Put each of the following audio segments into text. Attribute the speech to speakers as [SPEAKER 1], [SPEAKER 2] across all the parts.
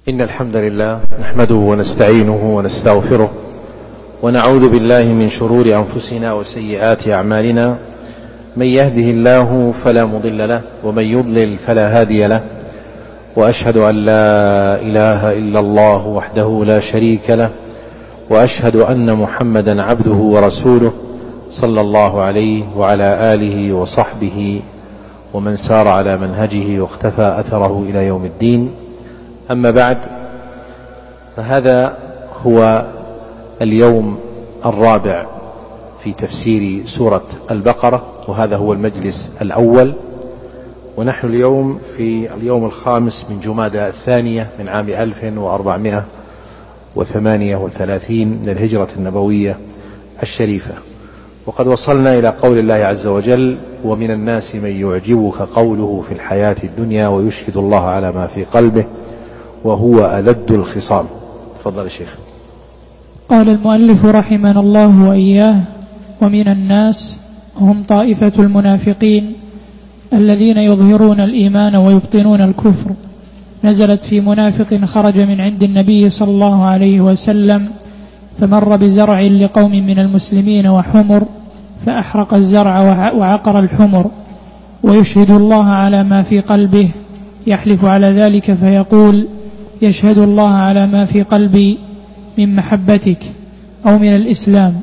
[SPEAKER 1] إن الحمد لله نحمده ونستعينه ونستغفره ونعوذ بالله من شرور أنفسنا وسيئات أعمالنا. من يهده الله فلا مضل له ومن يضلل فلا هادي له، وأشهد أن لا إله إلا الله وحده لا شريك له، وأشهد أن محمدا عبده ورسوله صلى الله عليه وعلى آله وصحبه ومن سار على منهجه واختفى أثره إلى يوم الدين. أما بعد، فهذا هو اليوم الرابع في تفسير سورة البقرة، وهذا هو المجلس الأول، ونحن اليوم في اليوم الخامس من جمادى الثانية من عام 1438 من الهجرة النبوية الشريفة. وقد وصلنا إلى قول الله عز وجل: ومن الناس من يعجبك قوله في الحياة الدنيا ويشهد الله على ما في قلبه وهو ألد الخصام. تفضل يا شيخ.
[SPEAKER 2] قال المؤلف رحمنا الله وإياه: ومن الناس هم طائفة المنافقين الذين يظهرون الإيمان ويبطنون الكفر، نزلت في منافق خرج من عند النبي صلى الله عليه وسلم فمر بزرع لقوم من المسلمين وحمر، فأحرق الزرع وعقر الحمر، ويشهد الله على ما في قلبه، يحلف على ذلك فيقول: يشهد الله على ما في قلبي من محبتك أو من الإسلام.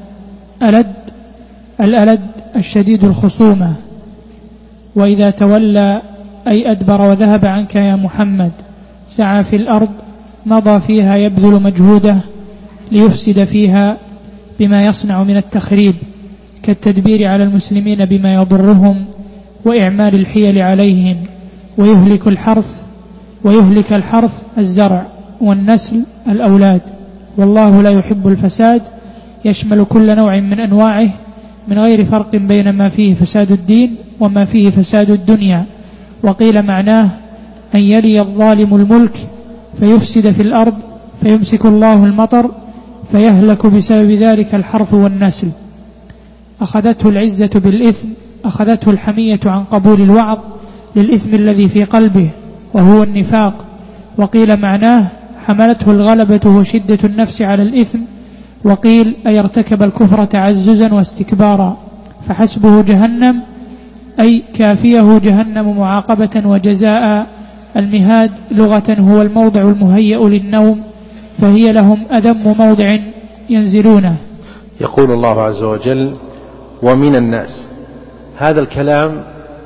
[SPEAKER 2] الألد الشديد الخصومة. وإذا تولى أي أدبر وذهب عنك يا محمد، سعى في الأرض، مضى فيها يبذل مجهوده ليفسد فيها بما يصنع من التخريب، كالتدبير على المسلمين بما يضرهم وإعمال الحيل عليهم، ويهلك الحرث الزرع، والنسل الأولاد. والله لا يحب الفساد، يشمل كل نوع من أنواعه من غير فرق بين ما فيه فساد الدين وما فيه فساد الدنيا. وقيل معناه أن يلي الظالم الملك فيفسد في الأرض، فيمسك الله المطر فيهلك بسبب ذلك الحرث والنسل. أخذته العزة بالإثم، أخذته الحمية عن قبول الوعظ للإثم الذي في قلبه وهو النفاق. وقيل معناه حملته الغلبة وشدة النفس على الإثم. وقيل أي ارتكب الكفر تعززا واستكبارا، فحسبه جهنم أي كافيه جهنم معاقبة وجزاء. المهاد لغة هو الموضع المهيأ للنوم، فهي لهم أذم موضع ينزلونه.
[SPEAKER 1] يقول الله عز وجل: ومن الناس. هذا الكلام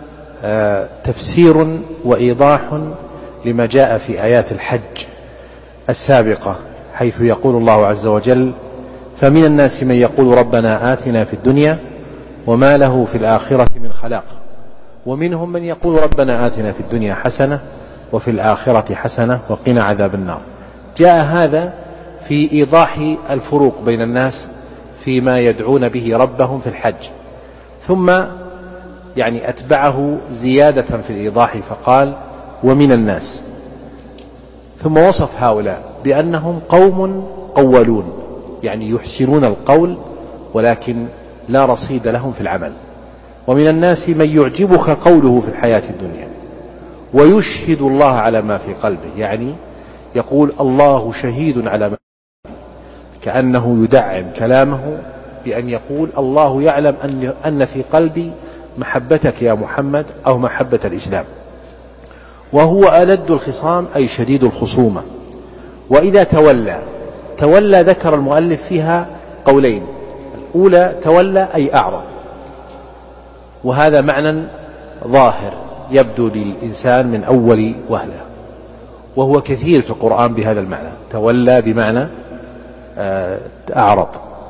[SPEAKER 1] تفسير وإيضاح لما جاء في آيات الحج السابقة، حيث يقول الله عز وجل: فمن الناس من يقول ربنا آتنا في الدنيا وما له في الآخرة من خلاق، ومنهم من يقول ربنا آتنا في الدنيا حسنة وفي الآخرة حسنة وقنا عذاب النار. جاء هذا في إيضاح الفروق بين الناس فيما يدعون به ربهم في الحج، ثم أتبعه زيادة في الإيضاح فقال: ومن الناس، ثم وصف هؤلاء بأنهم قوم قولون، يحسنون القول ولكن لا رصيد لهم في العمل. ومن الناس من يعجبك قوله في الحياة الدنيا ويشهد الله على ما في قلبه، يقول الله شهيد على ما، كأنه يدعم كلامه بأن يقول الله يعلم أن في قلبي محبتك يا محمد أو محبة الإسلام. وهو ألد الخصام أي شديد الخصومة. وإذا تولى ذكر المؤلف فيها قولين: الأولى تولى أي أعرض، وهذا معنى ظاهر يبدو للإنسان من أول وهلة، وهو كثير في القرآن بهذا المعنى، تولى بمعنى أعرض.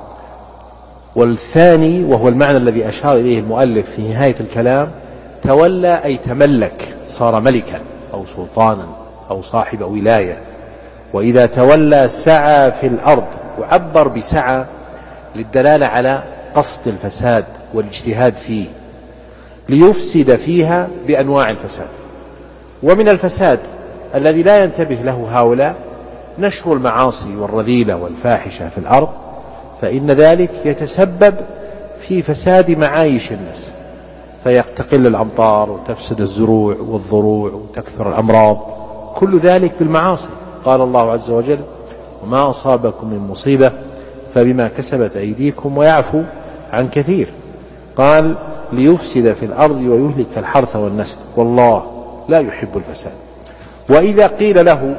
[SPEAKER 1] والثاني وهو المعنى الذي أشار إليه المؤلف في نهاية الكلام: تولى أي تملك، صار ملكا أو سلطانا أو صاحب ولاية. وإذا تولى سعى في الأرض، وعبر بسعى للدلالة على قصد الفساد والاجتهاد فيه، ليفسد فيها بأنواع الفساد. ومن الفساد الذي لا ينتبه له هؤلاء نشر المعاصي والرذيلة والفاحشة في الأرض، فإن ذلك يتسبب في فساد معايش الناس، فيقتقل الأمطار وتفسد الزروع والضروع وتكثر الأمراض، كل ذلك بالمعاصي. قال الله عز وجل: وما أصابكم من مصيبة فبما كسبت أيديكم ويعفو عن كثير. قال: ليفسد في الأرض ويهلك الحرث والنسل والله لا يحب الفساد. وإذا قيل له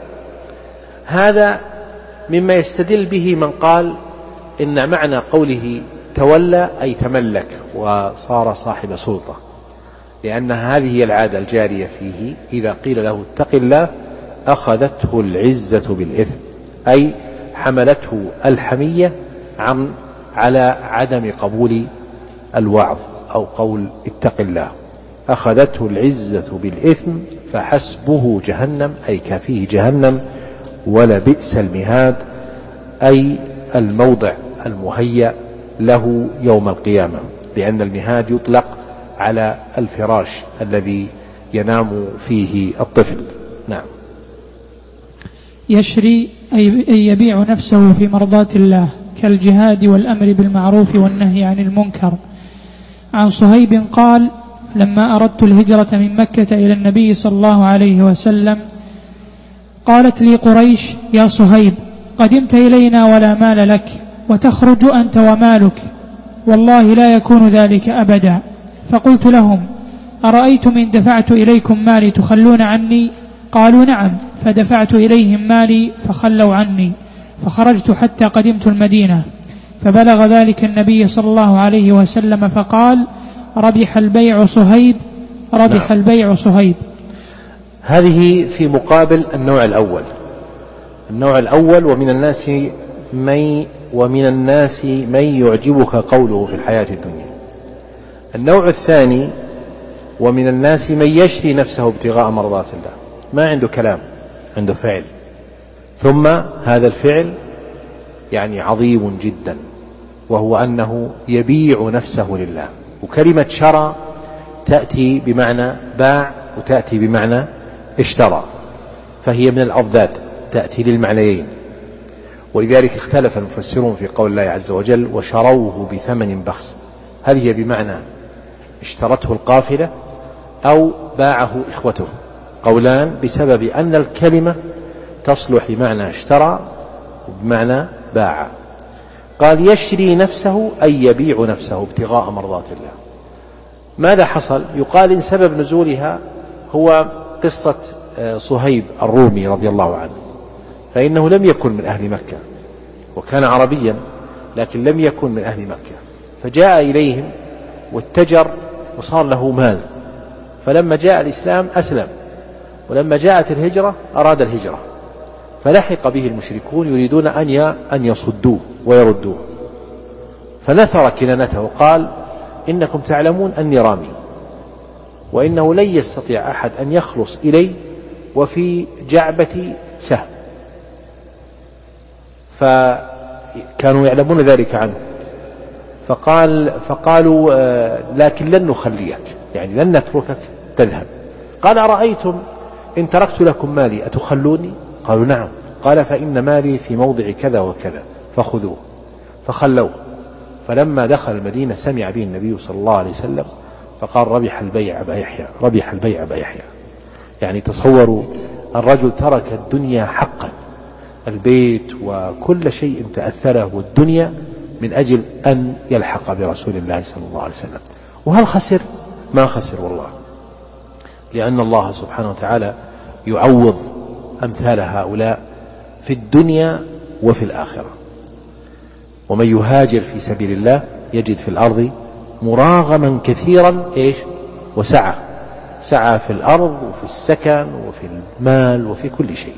[SPEAKER 1] هذا مما يستدل به من قال إن معنى قوله تولى أي تملك وصار صاحب سلطة، لأن هذه العادة الجارية فيه. إذا قيل له اتق الله أخذته العزة بالإثم، أي حملته الحمية على عدم قبول الوعظ أو قول اتق الله. أخذته العزة بالإثم فحسبه جهنم، أي كافيه جهنم ولبئس المهاد، أي الموضع المهيأ له يوم القيامة، لأن المهاد يطلق على الفراش الذي ينام فيه الطفل. نعم.
[SPEAKER 2] يشري أي يبيع نفسه في مرضاة الله كالجهاد والأمر بالمعروف والنهي عن المنكر. عن صهيب قال: لما أردت الهجرة من مكة إلى النبي صلى الله عليه وسلم قالت لي قريش: يا صهيب قدمت إلينا ولا مال لك وتخرج أنت ومالك، والله لا يكون ذلك أبدا. فقلت لهم: أرأيتم إن دفعت إليكم مالي تخلون عني؟ قالوا: نعم. فدفعت إليهم مالي فخلوا عني، فخرجت حتى قدمت المدينة، فبلغ ذلك النبي صلى الله عليه وسلم فقال: ربح البيع صهيب، ربح البيع صهيب.
[SPEAKER 1] هذه في مقابل النوع الأول. النوع الأول: ومن الناس من يعجبك قوله في الحياة الدنيا. النوع الثاني: ومن الناس من يشري نفسه ابتغاء مرضات الله، ما عنده كلام، عنده فعل، ثم هذا الفعل يعني عظيم جدا، وهو أنه يبيع نفسه لله. وكلمة شرى تأتي بمعنى باع وتأتي بمعنى اشترى، فهي من الأضداد، تأتي للمعنيين. ولذلك اختلف المفسرون في قول الله عز وجل: وشروه بثمن بخس، هل هي بمعنى اشترته القافلة أو باعه إخوته؟ قولان، بسبب أن الكلمة تصلح بمعنى اشترى وبمعنى باع. قال: يشري نفسه أي يبيع نفسه ابتغاء مرضات الله. ماذا حصل؟ يقال إن سبب نزولها هو قصة صهيب الرومي رضي الله عنه، فإنه لم يكن من أهل مكة وكان عربيا، لكن لم يكن من أهل مكة، فجاء إليهم واتجر وصار له مال. فلما جاء الإسلام أسلم، ولما جاءت الهجرة أراد الهجرة، فلحق به المشركون يريدون أن يصدوه ويردوه، فنثر كنانته وقال: إنكم تعلمون أني رامي، وإنه لن يستطيع أحد أن يخلص إلي وفي جعبتي سهم. فكانوا يعلمون ذلك عنه، فقالوا: لكن لن نخليك، يعني لن نتركك تذهب. قال: أرأيتم إن تركت لكم مالي أتخلوني؟ قالوا: نعم. قال: فإن مالي في موضع كذا وكذا فخذوه. فخلوه. فلما دخل المدينة سمع به النبي صلى الله عليه وسلم فقال: ربح البيع أبا يحيى، ربح البيع أبا يحيى. يعني تصوروا، الرجل ترك الدنيا حقا، البيت وكل شيء تأثره والدنيا من أجل أن يلحق برسول الله صلى الله عليه وسلم. وهل خسر؟ ما خسر والله، لأن الله سبحانه وتعالى يعوض أمثال هؤلاء في الدنيا وفي الآخرة. ومن يهاجر في سبيل الله يجد في الأرض مراغما كثيرا وسعة، سعة في الأرض وفي السكن وفي المال وفي كل شيء.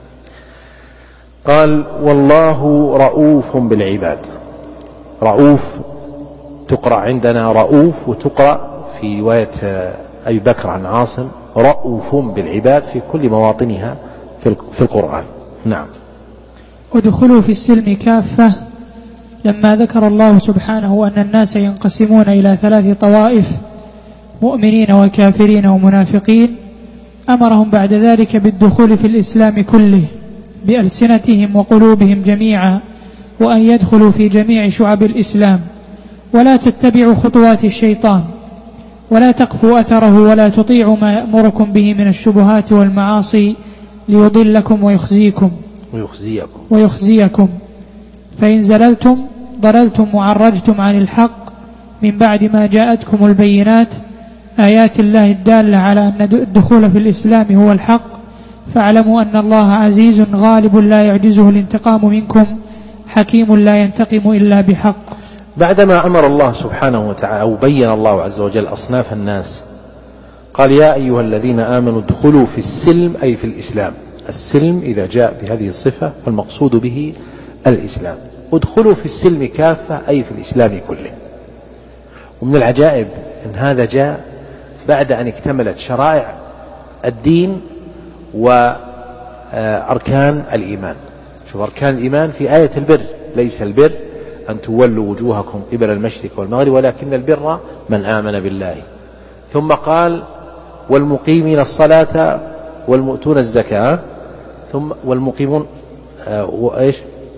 [SPEAKER 1] قال: والله رؤوف بالعباد. رؤوف تقرأ عندنا رؤوف، وتقرأ في رواية أبي بكر عن عاصم رؤوف بالعباد في كل مواطنها في القرآن. نعم.
[SPEAKER 2] ادخلوا في السلم كافة. لما ذكر الله سبحانه أن الناس ينقسمون إلى 3 طوائف، مؤمنين وكافرين ومنافقين، أمرهم بعد ذلك بالدخول في الإسلام كله بألسنتهم وقلوبهم جميعا، وأن يدخلوا في جميع شعب الإسلام، ولا تتبعوا خطوات الشيطان، ولا تقفوا أثره، ولا تطيعوا ما يأمركم به من الشبهات والمعاصي، ليضلكم ويخزيكم فإن زللتم ضللتم وعرجتم عن الحق من بعد ما جاءتكم البينات آيات الله الدالة على أن الدخول في الإسلام هو الحق فاعلموا أن الله عزيز غالب لا يعجزه الانتقام منكم حكيم لا ينتقم إلا بحق.
[SPEAKER 1] بعدما أمر الله سبحانه وتعالى أو بين الله عز وجل أصناف الناس قال يا أيها الذين آمنوا ادخلوا في السلم أي في الإسلام. السلم إذا جاء بهذه الصفة فالمقصود به الإسلام. ادخلوا في السلم كافة أي في الإسلام كله. ومن العجائب أن هذا جاء بعد أن اكتملت شرائع الدين وأركان الإيمان. شوف أركان الإيمان في آية البر ليس البر أن تولوا وجوهكم قبل المشرق والمغرب ولكن البر من آمن بالله. ثم قال والمقيمين الصلاة والمؤتون الزكاة ثم والمقيمون وإيش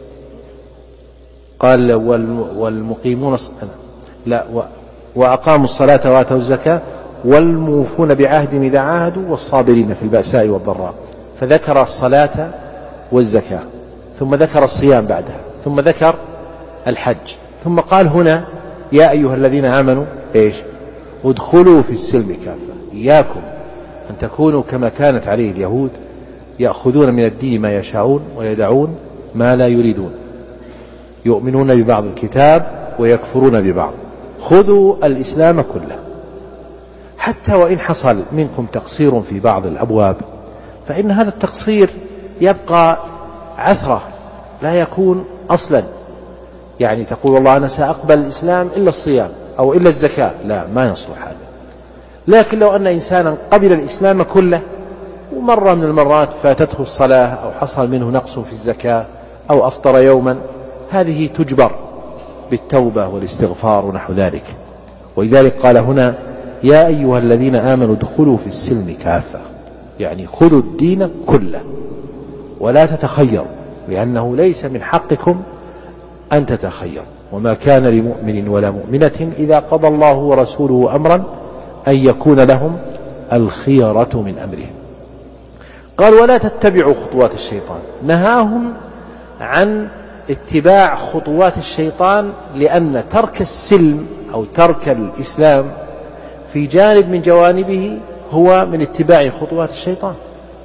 [SPEAKER 1] قال والمقيمون لا وأقاموا الصلاة وآتوا الزكاة والموفون بعهدهم إذا عاهدوا والصابرين في البأساء والضراء. فذكر الصلاة والزكاة ثم ذكر الصيام بعدها ثم ذكر الحج ثم قال هنا يا أيها الذين آمنوا إيش ادخلوا في السلم كافة. إياكم أن تكونوا كما كانت عليه اليهود يأخذون من الدين ما يشاءون ويدعون ما لا يريدون يؤمنون ببعض الكتاب ويكفرون ببعض. خذوا الإسلام كله حتى وإن حصل منكم تقصير في بعض الأبواب فإن هذا التقصير يبقى عثرة لا يكون أصلا. يعني تقول والله أنا سأقبل الإسلام إلا الصيام أو إلا الزكاة لا ما يصلح هذا. لكن لو أن إنسانا قبل الإسلام كله ومرة من المرات فاتته الصلاة أو حصل منه نقص في الزكاة أو أفطر يوما هذه تجبر بالتوبة والاستغفار ونحو ذلك. ولذلك قال هنا يا أيها الذين آمنوا ادخلوا في السلم كافة يعني خذوا الدين كله ولا تتخيروا لأنه ليس من حقكم أن تتخيروا وما كان لمؤمن ولا مؤمنة إذا قضى الله ورسوله أمرا أن يكون لهم الخيرة من أمرهم. قال ولا تتبعوا خطوات الشيطان. نهاهم عن اتباع خطوات الشيطان لأن ترك السلم أو ترك الإسلام في جانب من جوانبه هو من اتباع خطوات الشيطان.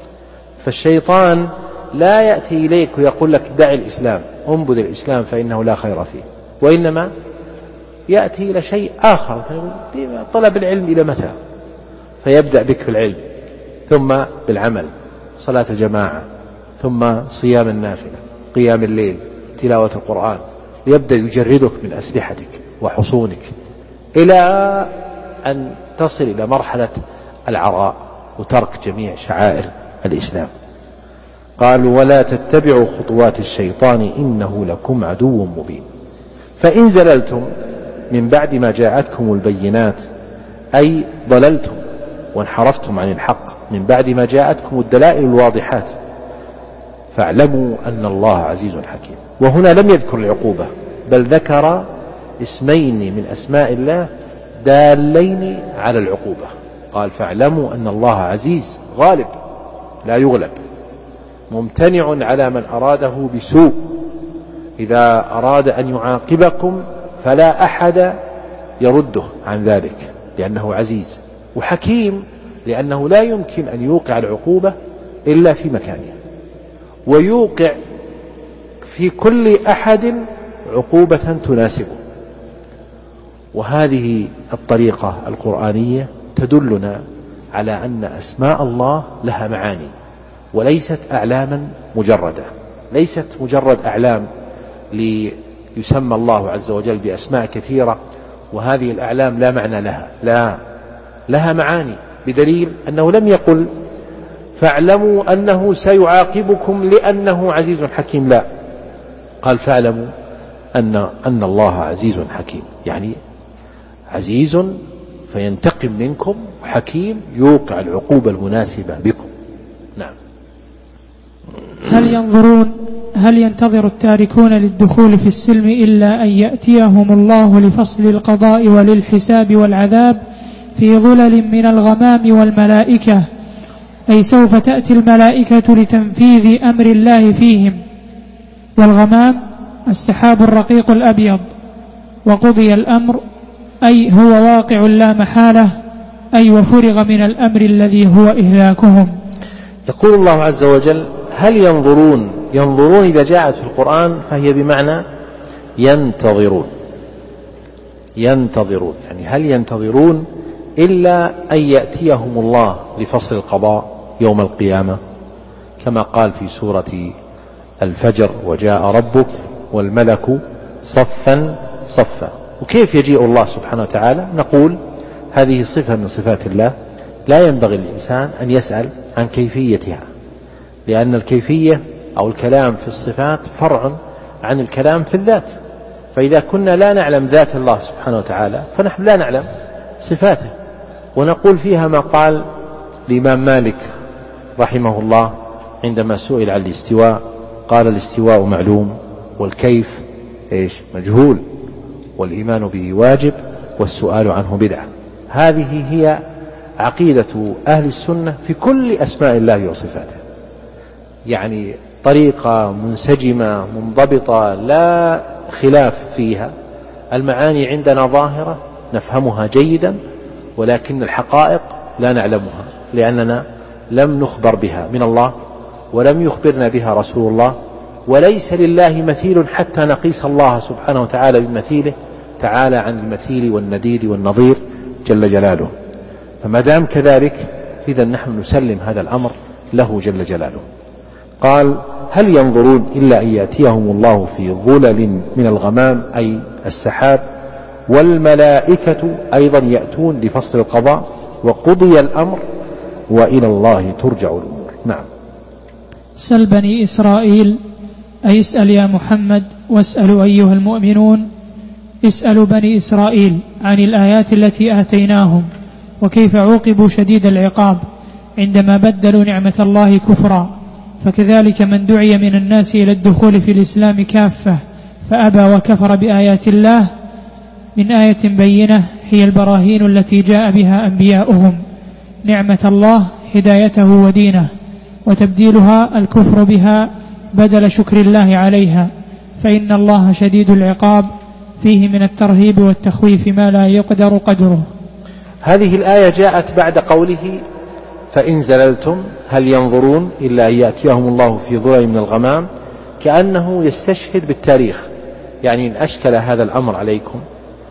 [SPEAKER 1] فالشيطان لا يأتي إليك ويقول لك دع الإسلام انبذ الإسلام فإنه لا خير فيه وإنما يأتي إلى شيء آخر طلب العلم إلى متى فيبدأ بك في العلم ثم بالعمل صلاة الجماعة ثم صيام النافلة قيام الليل تلاوة القرآن يبدأ يجردك من أسلحتك وحصونك إلى أن تصل إلى مرحلة العراء وترك جميع شعائر الإسلام. قال ولا تتبعوا خطوات الشيطان إنه لكم عدو مبين. فإن زللتم من بعد ما جاءتكم البينات أي ضللتم وانحرفتم عن الحق من بعد ما جاءتكم الدلائل الواضحات فاعلموا أن الله عزيز حكيم. وهنا لم يذكر العقوبة بل ذكر اسمين من أسماء الله دالين على العقوبة. قال فاعلموا أن الله عزيز غالب لا يغلب ممتنع على من أراده بسوء إذا أراد أن يعاقبكم فلا أحد يرده عن ذلك لأنه عزيز وحكيم لأنه لا يمكن أن يوقع العقوبة إلا في مكانها ويوقع في كل أحد عقوبة تناسبه. وهذه الطريقة القرآنية تدلنا على أن أسماء الله لها معاني وليست أعلاما مجردة ليست مجرد أعلام ليسمى الله عز وجل بأسماء كثيرة وهذه الأعلام لا معنى لها لا لها معاني بدليل أنه لم يقل فاعلموا أنه سيعاقبكم لأنه عزيز حكيم لا قال فاعلموا أن الله عزيز حكيم يعني عزيز فينتقم منكم حكيم يوقع العقوبة المناسبة بكم. نعم.
[SPEAKER 2] هل ينتظر التاركون للدخول في السلم إلا أن يأتيهم الله لفصل القضاء وللحساب والعذاب في ظلل من الغمام والملائكة أي سوف تأتي الملائكة لتنفيذ أمر الله فيهم. والغمام السحاب الرقيق الأبيض. وقضي الأمر أي هو واقع لا محالة، أي وفرغ من الأمر الذي هو إهلاكهم.
[SPEAKER 1] يقول الله عز وجل: هل ينظرون إذا جاءت في القرآن فهي بمعنى ينتظرون، يعني هل ينتظرون إلا أن يأتيهم الله لفصل القضاء يوم القيامة، كما قال في سورة الفجر: وجاء ربك والملك صفا صفا. وكيف يجيء الله سبحانه وتعالى؟ نقول هذه صفة من صفات الله، لا ينبغي الإنسان أن يسأل عن كيفيتها، لأن الكيفية أو الكلام في الصفات فرع عن الكلام في الذات. فإذا كنا لا نعلم ذات الله سبحانه وتعالى فنحن لا نعلم صفاته. ونقول فيها ما قال الإمام مالك رحمه الله عندما سئل عن الاستواء، قال: الاستواء معلوم، والكيف مجهول، والإيمان به واجب، والسؤال عنه بدعة. هذه هي عقيدة أهل السنة في كل أسماء الله وصفاته، يعني طريقة منسجمة منضبطة لا خلاف فيها. المعاني عندنا ظاهرة نفهمها جيدا، ولكن الحقائق لا نعلمها، لأننا لم نخبر بها من الله، ولم يخبرنا بها رسول الله، وليس لله مثيل حتى نقيس الله سبحانه وتعالى بمثيله، تعالى عن المثيل والندير والنظير جل جلاله. فما دام كذلك إذن نحن نسلم هذا الأمر له جل جلاله. قال: هل ينظرون إلا أن يأتيهم الله في ظلل من الغمام، أي السحاب، والملائكة أيضا يأتون لفصل القضاء، وقضي الأمر، وإلى الله ترجع الأمور. نعم.
[SPEAKER 2] سل بني إسرائيل، أي اسأل يا محمد، واسألوا أيها المؤمنون، اسألوا بني إسرائيل عن الآيات التي آتيناهم، وكيف عوقبوا شديد العقاب عندما بدلوا نعمة الله كفرا. فكذلك من دعي من الناس إلى الدخول في الإسلام كافة فأبى وكفر بآيات الله، من آية بينة هي البراهين التي جاء بها أنبياؤهم، نعمة الله هدايته ودينه، وتبديلها الكفر بها بدل شكر الله عليها، فإن الله شديد العقاب، فيه من الترهيب والتخويف ما لا يقدر قدره.
[SPEAKER 1] هذه الآية جاءت بعد قوله: فإن زللتم هل ينظرون إلا أن يأتيهم الله في ظلل من الغمام، كأنه يستشهد بالتاريخ، يعني إن أشكل هذا الأمر عليكم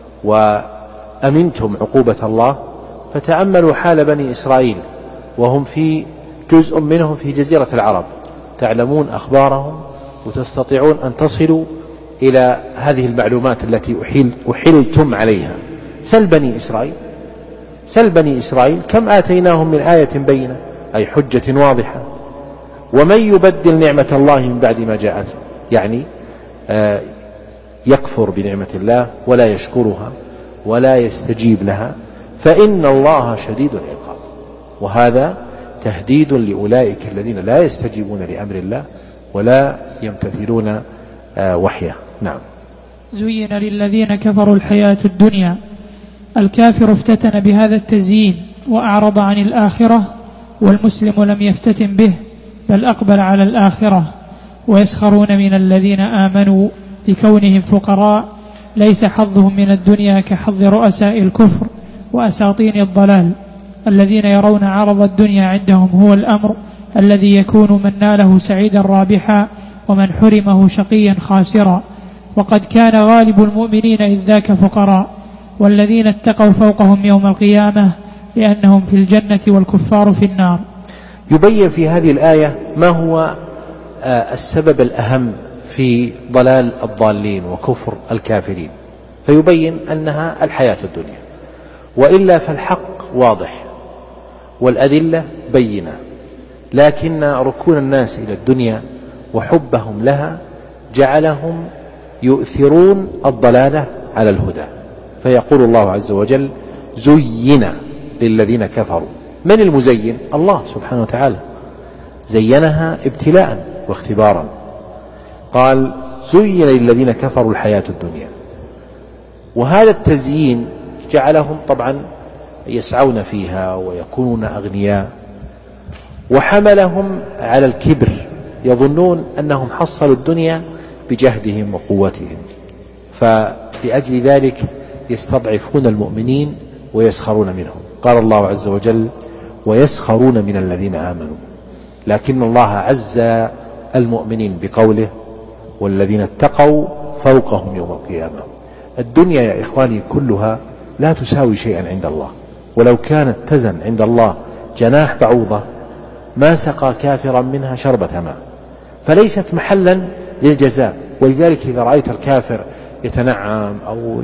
[SPEAKER 1] وأمنتم عقوبة الله فتأملوا حال بني إسرائيل، وهم في جزء منهم في جزيرة العرب، تعلمون أخبارهم وتستطيعون أن تصلوا إلى هذه المعلومات التي أحلتم عليها. سل بني إسرائيل كم آتيناهم من آية بينة، أي حجة واضحة. ومن يبدل نعمة الله من بعد ما جاءته، يعني يكفر بنعمة الله ولا يشكرها ولا يستجيب لها، فإن الله شديد العقاب. وهذا تهديد لأولئك الذين لا يستجيبون لأمر الله ولا يمتثلون وحيه. نعم.
[SPEAKER 2] زين للذين كفروا الحياة الدنيا. الكافر افتتن بهذا التزيين وأعرض عن الآخرة، والمسلم لم يفتتن به بل أقبل على الآخرة. ويسخرون من الذين آمنوا لكونهم فقراء، ليس حظهم من الدنيا كحظ رؤساء الكفر وأساطين الضلال، الذين يرون عرض الدنيا عندهم هو الأمر الذي يكون من ناله سعيدا رابحا، ومن حرمه شقيا خاسرا. وقد كان غالب المؤمنين إذ ذاك فقراء، والذين اتقوا فوقهم يوم القيامة، لأنهم في الجنة والكفار في النار.
[SPEAKER 1] يبين في هذه الآية ما هو السبب الأهم في ضلال الضالين وكفر الكافرين، فيبين أنها الحياة الدنيا، وإلا فالحق واضح والأدلة بينة، لكن ركون الناس إلى الدنيا وحبهم لها جعلهم يؤثرون الضلالة على الهدى. فيقول الله عز وجل: زين للذين كفروا. من المزين؟ الله سبحانه وتعالى زينها ابتلاء واختبارا. قال: زين للذين كفروا الحياة الدنيا. وهذا التزيين جعلهم طبعا يسعون فيها ويكونون أغنياء، وحملهم على الكبر، يظنون أنهم حصلوا الدنيا بجهدهم وقوتهم، فلأجل ذلك يستضعفون المؤمنين ويسخرون منهم. قال الله عز وجل: ويسخرون من الذين آمنوا، لكن الله عز المؤمنين بقوله: والذين اتقوا فوقهم يوم القيامة. الدنيا يا إخواني كلها لا تساوي شيئا عند الله، ولو كانت تزن عند الله جناح بعوضة ما سقى كافرا منها شربة ماء، فليست محلا للجزاء. ولذلك إذا رأيت الكافر يتنعم أو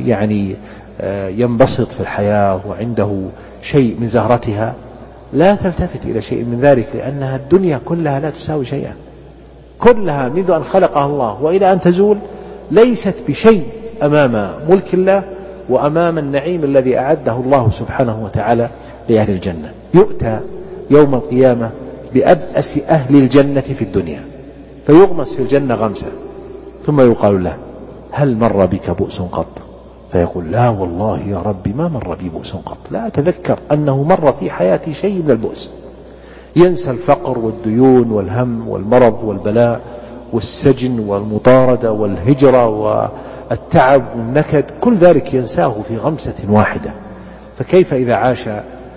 [SPEAKER 1] ينبسط في الحياة وعنده شيء من زهرتها، لا تلتفت إلى شيء من ذلك، لأنها الدنيا كلها لا تساوي شيئا، كلها منذ أن خلقها الله وإلى أن تزول ليست بشيء أمام ملك الله وأمام النعيم الذي أعده الله سبحانه وتعالى لأهل الجنة. يؤتى يوم القيامة بأبأس أهل الجنة في الدنيا، فيغمس في الجنة غمسة، ثم يقال له: هل مر بك بؤس قط؟ فيقول: لا والله يا ربي ما مر بي بؤس قط، لا أتذكر أنه مر في حياتي شيء من البؤس. ينسى الفقر والديون والهم والمرض والبلاء والسجن والمطاردة والهجرة والتعب والنكد، كل ذلك ينساه في غمسة واحدة. فكيف إذا عاش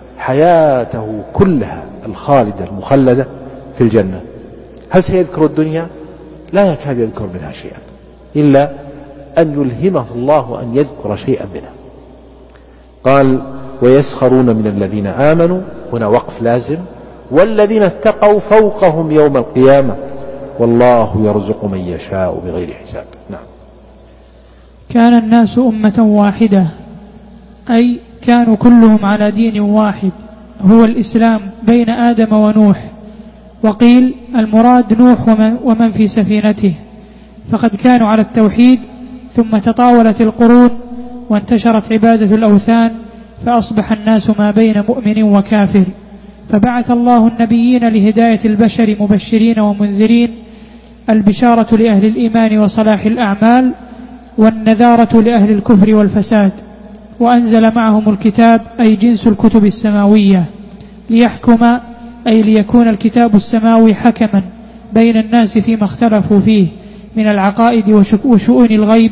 [SPEAKER 1] حياته كلها الخالدة المخلدة في الجنة؟ هل سيذكر الدنيا؟ لا يكاد يذكر منها شيئا، إلا أن يلهمه الله أن يذكر شيئا منها. قال: ويسخرون من الذين آمنوا، هنا وقف لازم، والذين اتقوا فوقهم يوم القيامة والله يرزق من يشاء بغير حساب. نعم.
[SPEAKER 2] كان الناس أمة واحدة، أي كانوا كلهم على دين واحد هو الإسلام بين آدم ونوح، وقيل المراد نوح ومن في سفينته، فقد كانوا على التوحيد، ثم تطاولت القرون وانتشرت عبادة الأوثان، فأصبح الناس ما بين مؤمن وكافر، فبعث الله النبيين لهداية البشر مبشرين ومنذرين، البشارة لأهل الإيمان وصلاح الأعمال، والنذارة لأهل الكفر والفساد، وأنزل معهم الكتاب أي جنس الكتب السماوية، ليحكم أي ليكون الكتاب السماوي حكما بين الناس فيما اختلفوا فيه من العقائد وشؤون الغيب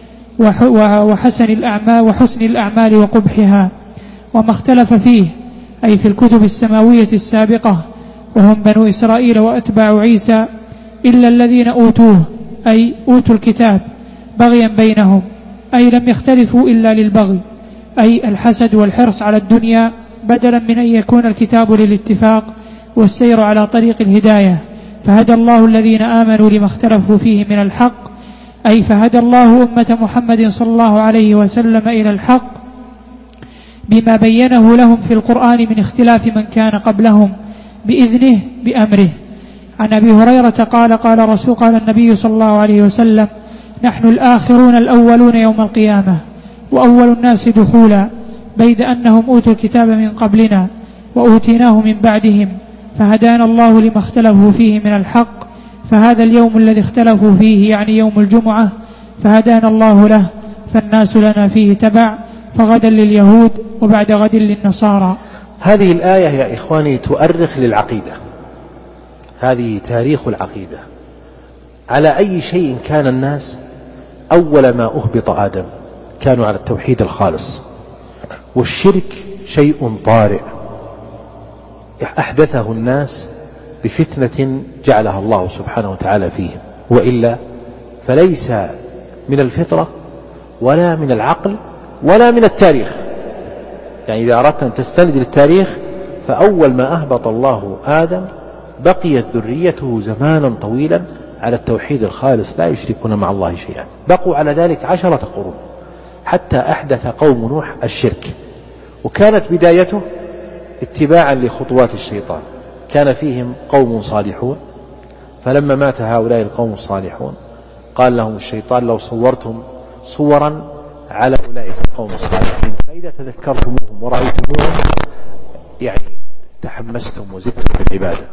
[SPEAKER 2] وحسن الأعمال وقبحها، وما اختلف فيه أي في الكتب السماوية السابقة، وهم بنو إسرائيل وأتباع عيسى، إلا الذين أوتوه أي أوتوا الكتاب بغيا بينهم، أي لم يختلفوا إلا للبغي، أي الحسد والحرص على الدنيا، بدلا من أن يكون الكتاب للاتفاق والسير على طريق الهداية. فهدى الله الذين آمنوا لما اختلفوا فيه من الحق، أي فهدى الله أمة محمد صلى الله عليه وسلم إلى الحق بما بينه لهم في القرآن من اختلاف من كان قبلهم بإذنه بأمره. عن أبي هريرة قال النبي صلى الله عليه وسلم: نحن الآخرون الأولون يوم القيامة، وأول الناس دخولا، بيد أنهم أوتوا الكتاب من قبلنا وأوتيناه من بعدهم، فهدانا الله لما اختلفوا فيه من الحق، فهذا اليوم الذي اختلفوا فيه يعني يوم الجمعة فهدانا الله له، فالناس لنا فيه تبع، فغدا لليهود وبعد غد للنصارى.
[SPEAKER 1] هذه الآية يا إخواني تؤرخ للعقيدة، هذه تاريخ العقيدة. على أي شيء كان الناس أول ما أهبط آدم؟ كانوا على التوحيد الخالص، والشرك شيء طارئ أحدثه الناس بفتنة جعلها الله سبحانه وتعالى فيهم، وإلا فليس من الفطرة ولا من العقل ولا من التاريخ. يعني إذا أردت أن تستند للتاريخ، فأول ما أهبط الله آدم بقيت ذريته زمانا طويلا على التوحيد الخالص لا يشركون مع الله شيئا، بقوا على ذلك 10 قرون حتى أحدث قوم نوح الشرك، وكانت بدايته اتباعا لخطوات الشيطان. كان فيهم قوم صالحون، فلما مات هؤلاء القوم الصالحون قال لهم الشيطان: لو صورتم صورا على أولئك القوم الصالحين فإذا تذكرتموهم ورأيتموهم تحمستم وزدتم في العبادة.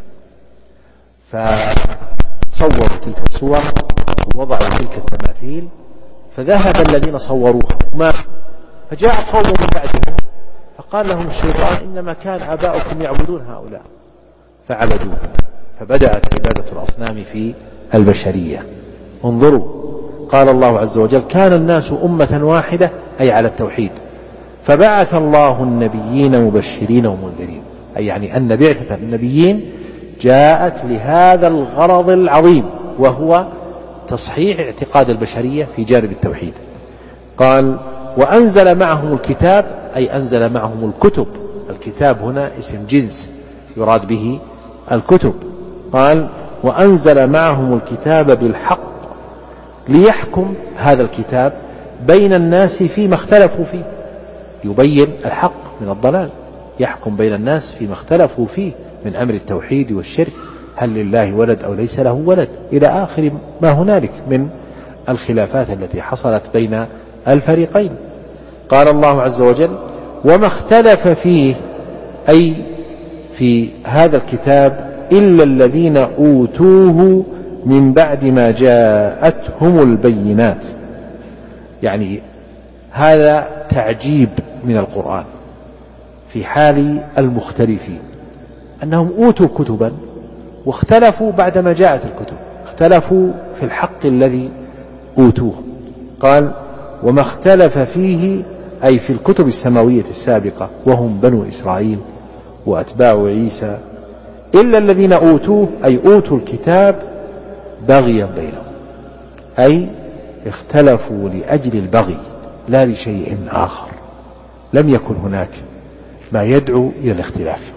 [SPEAKER 1] فصوروا تلك الصور ووضعوا تلك التماثيل، فذهب الذين صوروها فجاء قوم من بعدهم فقال لهم الشيطان: إنما كان آباؤكم يعبدون هؤلاء، فعبدوه، فبدأت عبادة الأصنام في البشرية. انظروا، قال الله عز وجل: كان الناس أمة واحدة، أي على التوحيد، فبعث الله النبيين مبشرين ومنذرين، أي يعني أن بعثة النبيين جاءت لهذا الغرض العظيم، وهو تصحيح اعتقاد البشرية في جانب التوحيد. قال: وأنزل معهم الكتاب، أي أنزل معهم الكتب. الكتاب هنا اسم جنس يراد به الكتب. قال: وأنزل معهم الكتاب بالحق ليحكم هذا الكتاب بين الناس فيما اختلفوا فيه، يبين الحق من الضلال، يحكم بين الناس فيما اختلفوا فيه من أمر التوحيد والشرك، هل لله ولد أو ليس له ولد، إلى آخر ما هنالك من الخلافات التي حصلت بين الفريقين. قال الله عز وجل: وما اختلف فيه، أي في هذا الكتاب، إلا الذين أوتوه من بعد ما جاءتهم البينات. يعني هذا تعجيب من القرآن في حال المختلفين، أنهم أوتوا كتبا واختلفوا بعدما جاءت الكتب، اختلفوا في الحق الذي أوتوه. قال: وما اختلف فيه، أي في الكتب السماوية السابقة، وهم بنو إسرائيل وأتباع عيسى، إلا الذين أوتوه، أي أوتوا الكتاب بغيا بينهم، أي اختلفوا لأجل البغي لا لشيء آخر، لم يكن هناك ما يدعو إلى الاختلاف.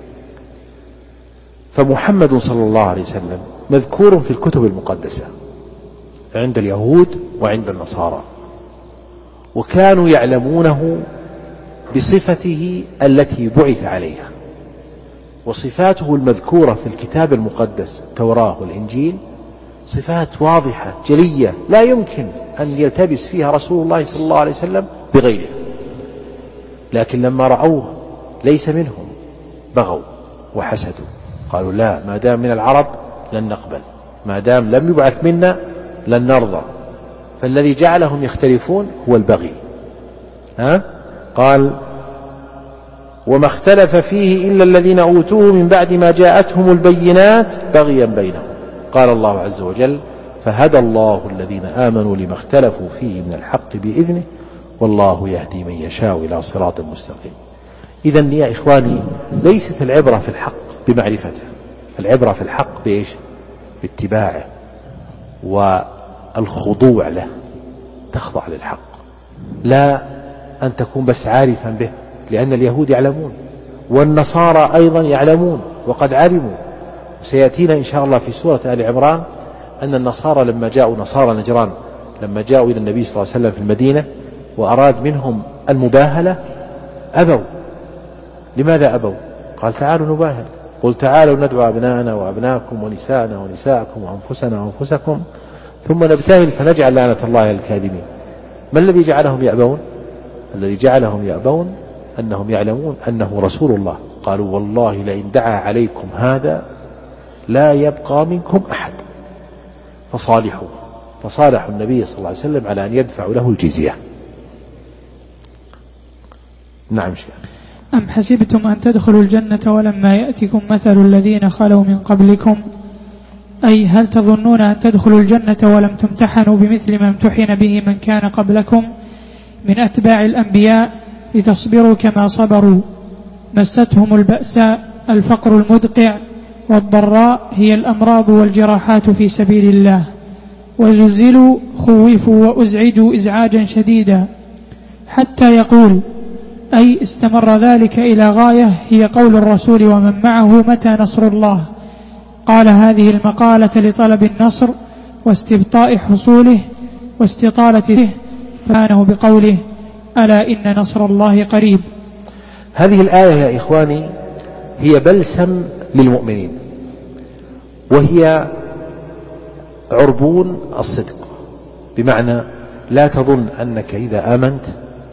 [SPEAKER 1] فمحمد صلى الله عليه وسلم مذكور في الكتب المقدسة عند اليهود وعند النصارى، وكانوا يعلمونه بصفته التي بعث عليها، وصفاته المذكورة في الكتاب المقدس التوراة والإنجيل صفات واضحة جلية لا يمكن أن يلتبس فيها رسول الله صلى الله عليه وسلم بغيره، لكن لما رأوه ليس منهم بغوا وحسدوا، قالوا: لا، ما دام من العرب لن نقبل، ما دام لم يبعث منا لن نرضى. فالذي جعلهم يختلفون هو البغي. قال: وما اختلف فيه إلا الذين أوتوه من بعد ما جاءتهم البينات بغيا بينهم. قال الله عز وجل: فهدى الله الذين آمنوا لما اختلفوا فيه من الحق بإذنه والله يهدي من يشاء إلى صراط مستقيم. إذن يا إخواني، ليست العبرة في الحق بمعرفته، العبرة في الحق بإيش؟ باتباعه والخضوع له، تخضع للحق، لا أن تكون بس عارفا به، لأن اليهود يعلمون والنصارى أيضا يعلمون وقد علموا. وسيأتينا إن شاء الله في سورة آل عمران أن النصارى لما جاءوا، نصارى نجران لما جاءوا إلى النبي صلى الله عليه وسلم في المدينة وأراد منهم المباهلة أبوا. لماذا أبوا؟ قال: تعالوا نباهل، قل تعالوا ندعو أبناءنا وأبناءكم ونساءنا ونساءكم وأنفسنا وأنفسكم ثم نبتهل فنجعل لعنة الله على الكاذبين. ما الذي جعلهم يأبون؟ الذي جعلهم يأبون أنهم يعلمون أنه رسول الله. قالوا: والله لئن دعا عليكم هذا لا يبقى منكم أحد. فصالحوا النبي صلى الله عليه وسلم على أن يدفعوا له الجزية. نعم شيخ.
[SPEAKER 2] أم حسبتم أن تدخلوا الجنة ولما يأتكم مثل الذين خلوا من قبلكم، أي هل تظنون أن تدخلوا الجنة ولم تمتحنوا بمثل ما امتحن به من كان قبلكم من أتباع الأنبياء لتصبروا كما صبروا؟ مستهم البأساء، الفقر المدقع، والضراء هي الأمراض والجراحات في سبيل الله، وزلزلوا، خوفوا وأزعجوا إزعاجا شديدا، حتى يقول، أي استمر ذلك إلى غاية هي قول الرسول ومن معه: متى نصر الله؟ قال هذه المقالة لطلب النصر واستبطاء حصوله واستطالته، فانه بقوله: ألا إن نصر الله قريب.
[SPEAKER 1] هذه الآية يا إخواني هي بلسم للمؤمنين، وهي عربون الصدق، بمعنى لا تظن أنك إذا آمنت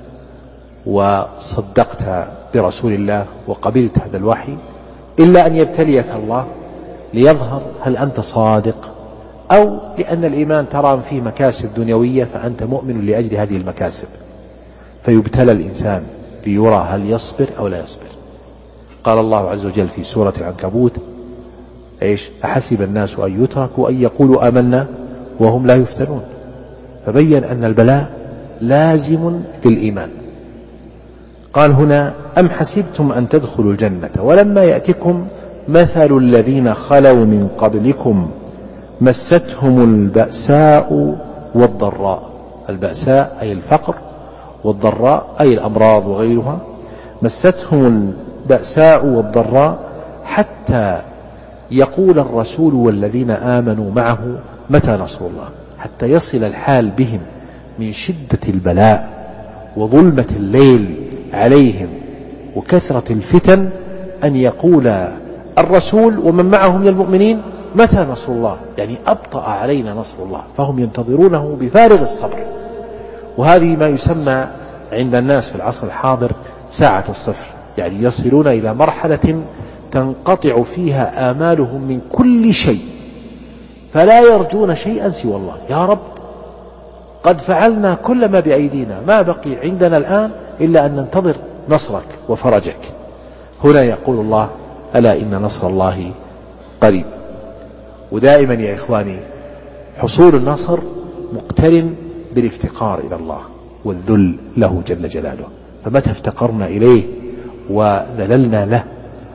[SPEAKER 1] وصدقت برسول الله وقبلت هذا الوحي إلا أن يبتليك الله ليظهر هل أنت صادق، أو لأن الإيمان ترى فيه مكاسب دنيوية فأنت مؤمن لأجل هذه المكاسب، فيبتلى الإنسان ليرى هل يصبر أو لا يصبر. قال الله عز وجل في سورة العنكبوت: أحسب الناس أن يتركوا أن يقولوا آمنا وهم لا يفتنون. فبين أن البلاء لازم للإيمان. قال هنا أم حسبتم أن تدخلوا الجنة ولما يأتكم مثل الذين خلوا من قبلكم مستهم البأساء والضراء. البأساء أي الفقر، والضراء أي الأمراض وغيرها. مستهم البأساء والضراء حتى يقول الرسول والذين آمنوا معه متى نصر الله، حتى يصل الحال بهم من شدة البلاء وظلمة الليل عليهم وكثرة الفتن أن يقول الرسول ومن معه من المؤمنين متى نصر الله، يعني أبطأ علينا نصر الله، فهم ينتظرونه بفارغ الصبر. وهذه ما يسمى عند الناس في العصر الحاضر ساعة الصفر، يعني يصلون إلى مرحلة تنقطع فيها آمالهم من كل شيء، فلا يرجون شيئا سوى الله. يا رب قد فعلنا كل ما بأيدينا، ما بقي عندنا الآن إلا أن ننتظر نصرك وفرجك. هنا يقول الله ألا إن نصر الله قريب. ودائما يا إخواني حصول النصر مقترن بالافتقار إلى الله والذل له جل جلاله. فمتى افتقرنا إليه وذللنا له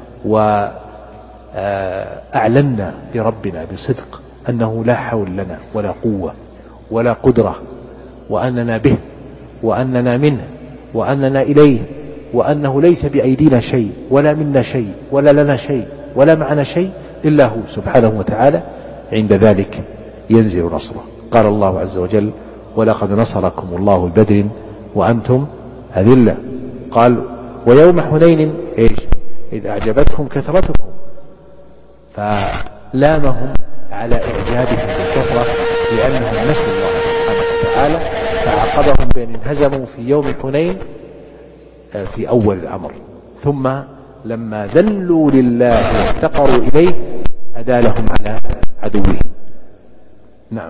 [SPEAKER 1] وأعلنا لربنا بصدق أنه لا حول لنا ولا قوة ولا قدرة، وأننا به وأننا منه وأننا إليه، وأنه ليس بأيدينا شيء ولا منا شيء ولا لنا شيء ولا معنا شيء إلا هو سبحانه وتعالى، عند ذلك ينزل نصره. قال الله عز وجل ولقد نصركم الله ببدر وأنتم أذلة. قال ويوم حنين إذ أعجبتكم كثرتكم، فلامهم على إعجابهم بالكثرة لأنهم نسوا الله سبحانه وتعالى، فعاقبهم بأن انهزموا في يوم حنين في أول الأمر، ثم لما ذلوا لله وافتقروا إليه أدالهم على عدوهم. نعم.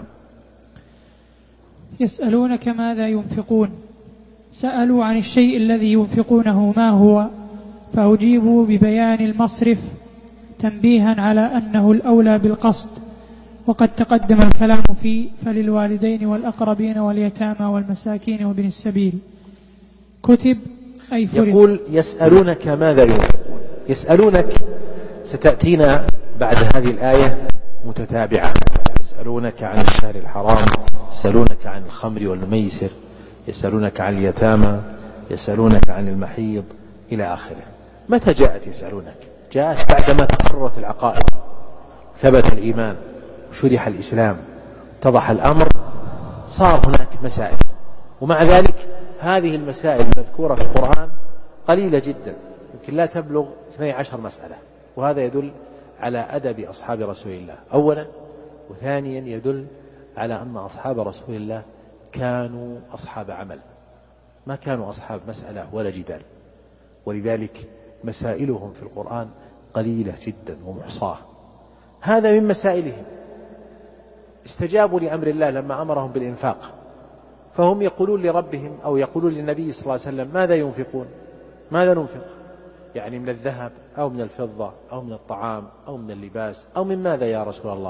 [SPEAKER 2] يسألونك ماذا ينفقون، سألوا عن الشيء الذي ينفقونه ما هو، فأجيبوا ببيان المصرف تنبيها على أنه الأولى بالقصد، وقد تقدم الكلام فيه، فللوالدين والأقربين واليتامى والمساكين وابن السبيل كتب أي فرض.
[SPEAKER 1] يقول يسألونك ماذا ينفقون. يسألونك ستأتينا بعد هذه الآية متتابعة. يسألونك عن الشهر الحرام، يسألونك عن الخمر والميسر، يسألونك عن اليتامى، يسألونك عن المحيض إلى آخره. متى جاءت يسألونك؟ جاءت بعدما تقررت العقائد، ثبت الإيمان، وشرح الإسلام، اتضح الأمر، صار هناك مسائل. ومع ذلك هذه المسائل المذكورة في القرآن قليلة جدا، يمكن لا تبلغ 12 مسألة. وهذا يدل على أدب أصحاب رسول الله أولا، وثانيا يدل على أن أصحاب رسول الله كانوا أصحاب عمل، ما كانوا أصحاب مسألة ولا جدال. ولذلك مسائلهم في القرآن قليلة جدا ومحصاة. هذا من مسائلهم. استجابوا لأمر الله لما أمرهم بالإنفاق، فهم يقولون لربهم أو يقولون للنبي صلى الله عليه وسلم ماذا ينفقون؟ ماذا ننفق؟ يعني من الذهب أو من الفضة أو من الطعام أو من اللباس أو من ماذا يا رسول الله؟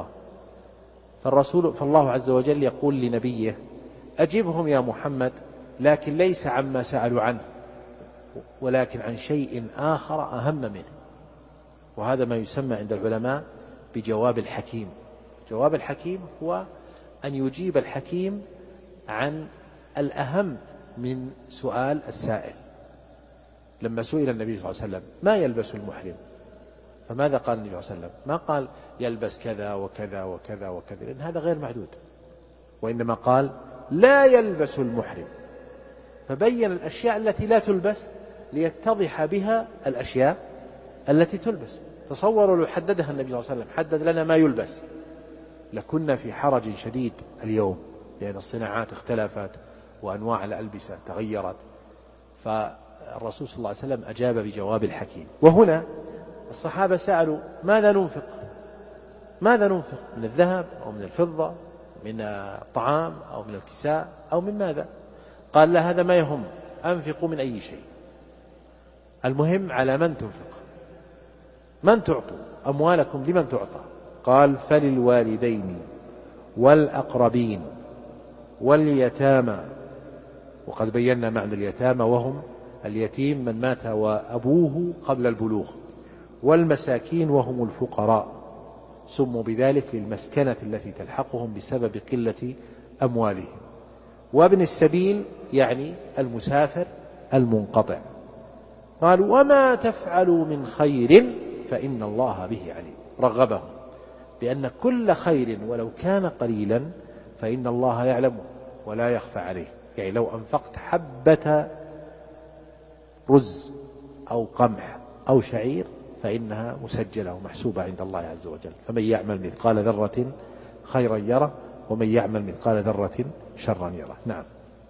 [SPEAKER 1] فالله عز وجل يقول لنبيه أجبهم يا محمد، لكن ليس عما سألوا عنه، ولكن عن شيء آخر أهم منه. وهذا ما يسمى عند العلماء بجواب الحكيم. جواب الحكيم هو أن يجيب الحكيم عن الأهم من سؤال السائل. لما سئل النبي صلى الله عليه وسلم ما يلبس المحرم، فماذا قال النبي صلى الله عليه وسلم؟ ما قال يلبس كذا وكذا وكذا وكذا، لأن هذا غير محدود، وإنما قال لا يلبس المحرم، فبين الأشياء التي لا تلبس ليتضح بها الأشياء التي تلبس. تصوروا لو حددها النبي صلى الله عليه وسلم، حدد لنا ما يلبس، لكنا في حرج شديد اليوم، لأن الصناعات اختلفت وأنواع الألبسة تغيرت. فالرسول صلى الله عليه وسلم أجاب بجواب الحكيم. وهنا الصحابة سألوا ماذا ننفق؟ ماذا ننفق؟ من الذهب أو من الفضة، من الطعام أو من الكساء أو من ماذا؟ قال لا، هذا ما يهم، أنفقوا من أي شيء، المهم على من تنفق، من تعطوا أموالكم لمن تعطى. قال فللوالدين والأقربين واليتامى، وقد بينا معنى اليتامى وهم اليتيم من مات وأبوه قبل البلوغ، والمساكين وهم الفقراء، سموا بذلك للمسكنة التي تلحقهم بسبب قلة أموالهم، وابن السبيل يعني المسافر المنقطع. قال وما تفعلوا من خير فإن الله به عليم، رغبهم بأن كل خير ولو كان قليلا فإن الله يعلمه ولا يخفى عليه. يعني لو أنفقت حبة رز أو قمح أو شعير فإنها مسجلة ومحسوبة عند الله عز وجل. فمن يعمل مثقال ذرة خيرا يره ومن يعمل مثقال ذرة شرا يره. نعم.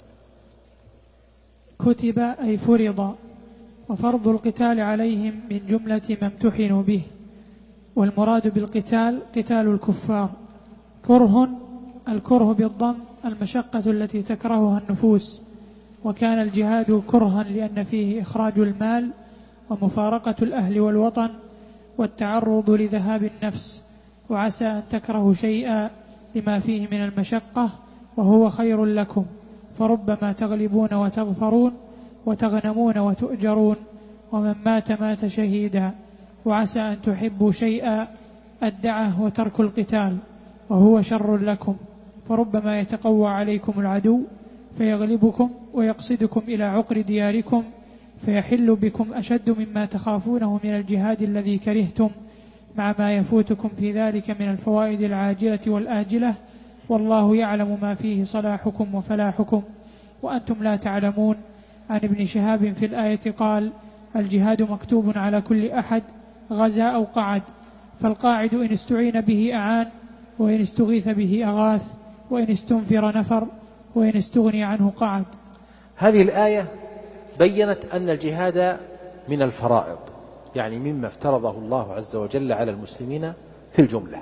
[SPEAKER 2] كتب أي فرض، وفرض القتال عليهم من جملة ما امتحنوا به، والمراد بالقتال قتال الكفار. كره، الكره بالضم المشقة التي تكرهها النفوس، وكان الجهاد كرها لأن فيه إخراج المال ومفارقة الأهل والوطن والتعرض لذهاب النفس، وعسى أن تكرهوا شيئا لما فيه من المشقة وهو خير لكم، فربما تغلبون وتغفرون وتغنمون وتؤجرون، ومن مات شهيدا. وعسى أن تحبوا شيئا الدعة وترك القتال وهو شر لكم، فربما يتقوى عليكم العدو فيغلبكم ويقصدكم إلى عقر دياركم فيحل بكم أشد مما تخافونه من الجهاد الذي كرهتم، مع ما يفوتكم في ذلك من الفوائد العاجلة والآجلة، والله يعلم ما فيه صلاحكم وفلاحكم وأنتم لا تعلمون. عن ابن شهاب في الآية قال الجهاد مكتوب على كل أحد غزا أو قعد، فالقاعد إن استعين به أعان، وإن استغيث به أغاث، وإن استنفر نفر، وإن استغني عنه قعد.
[SPEAKER 1] هذه الآية بيّنت أن الجهاد من الفرائض، يعني مما افترضه الله عز وجل على المسلمين في الجملة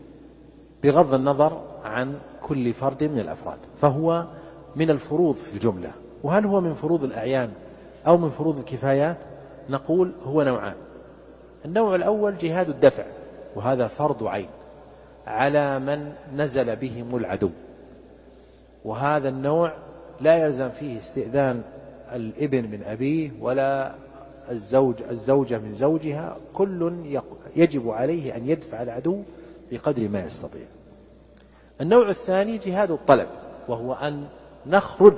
[SPEAKER 1] بغض النظر عن كل فرد من الأفراد، فهو من الفروض في الجملة. وهل هو من فروض الأعيان أو من فروض الكفايات؟ نقول هو نوعان. النوع الأول جهاد الدفع، وهذا فرض عين على من نزل بهم العدو، وهذا النوع لا يلزم فيه استئذان الابن من أبيه ولا الزوجة من زوجها، كل يجب عليه أن يدفع العدو بقدر ما يستطيع. النوع الثاني جهاد الطلب، وهو أن نخرج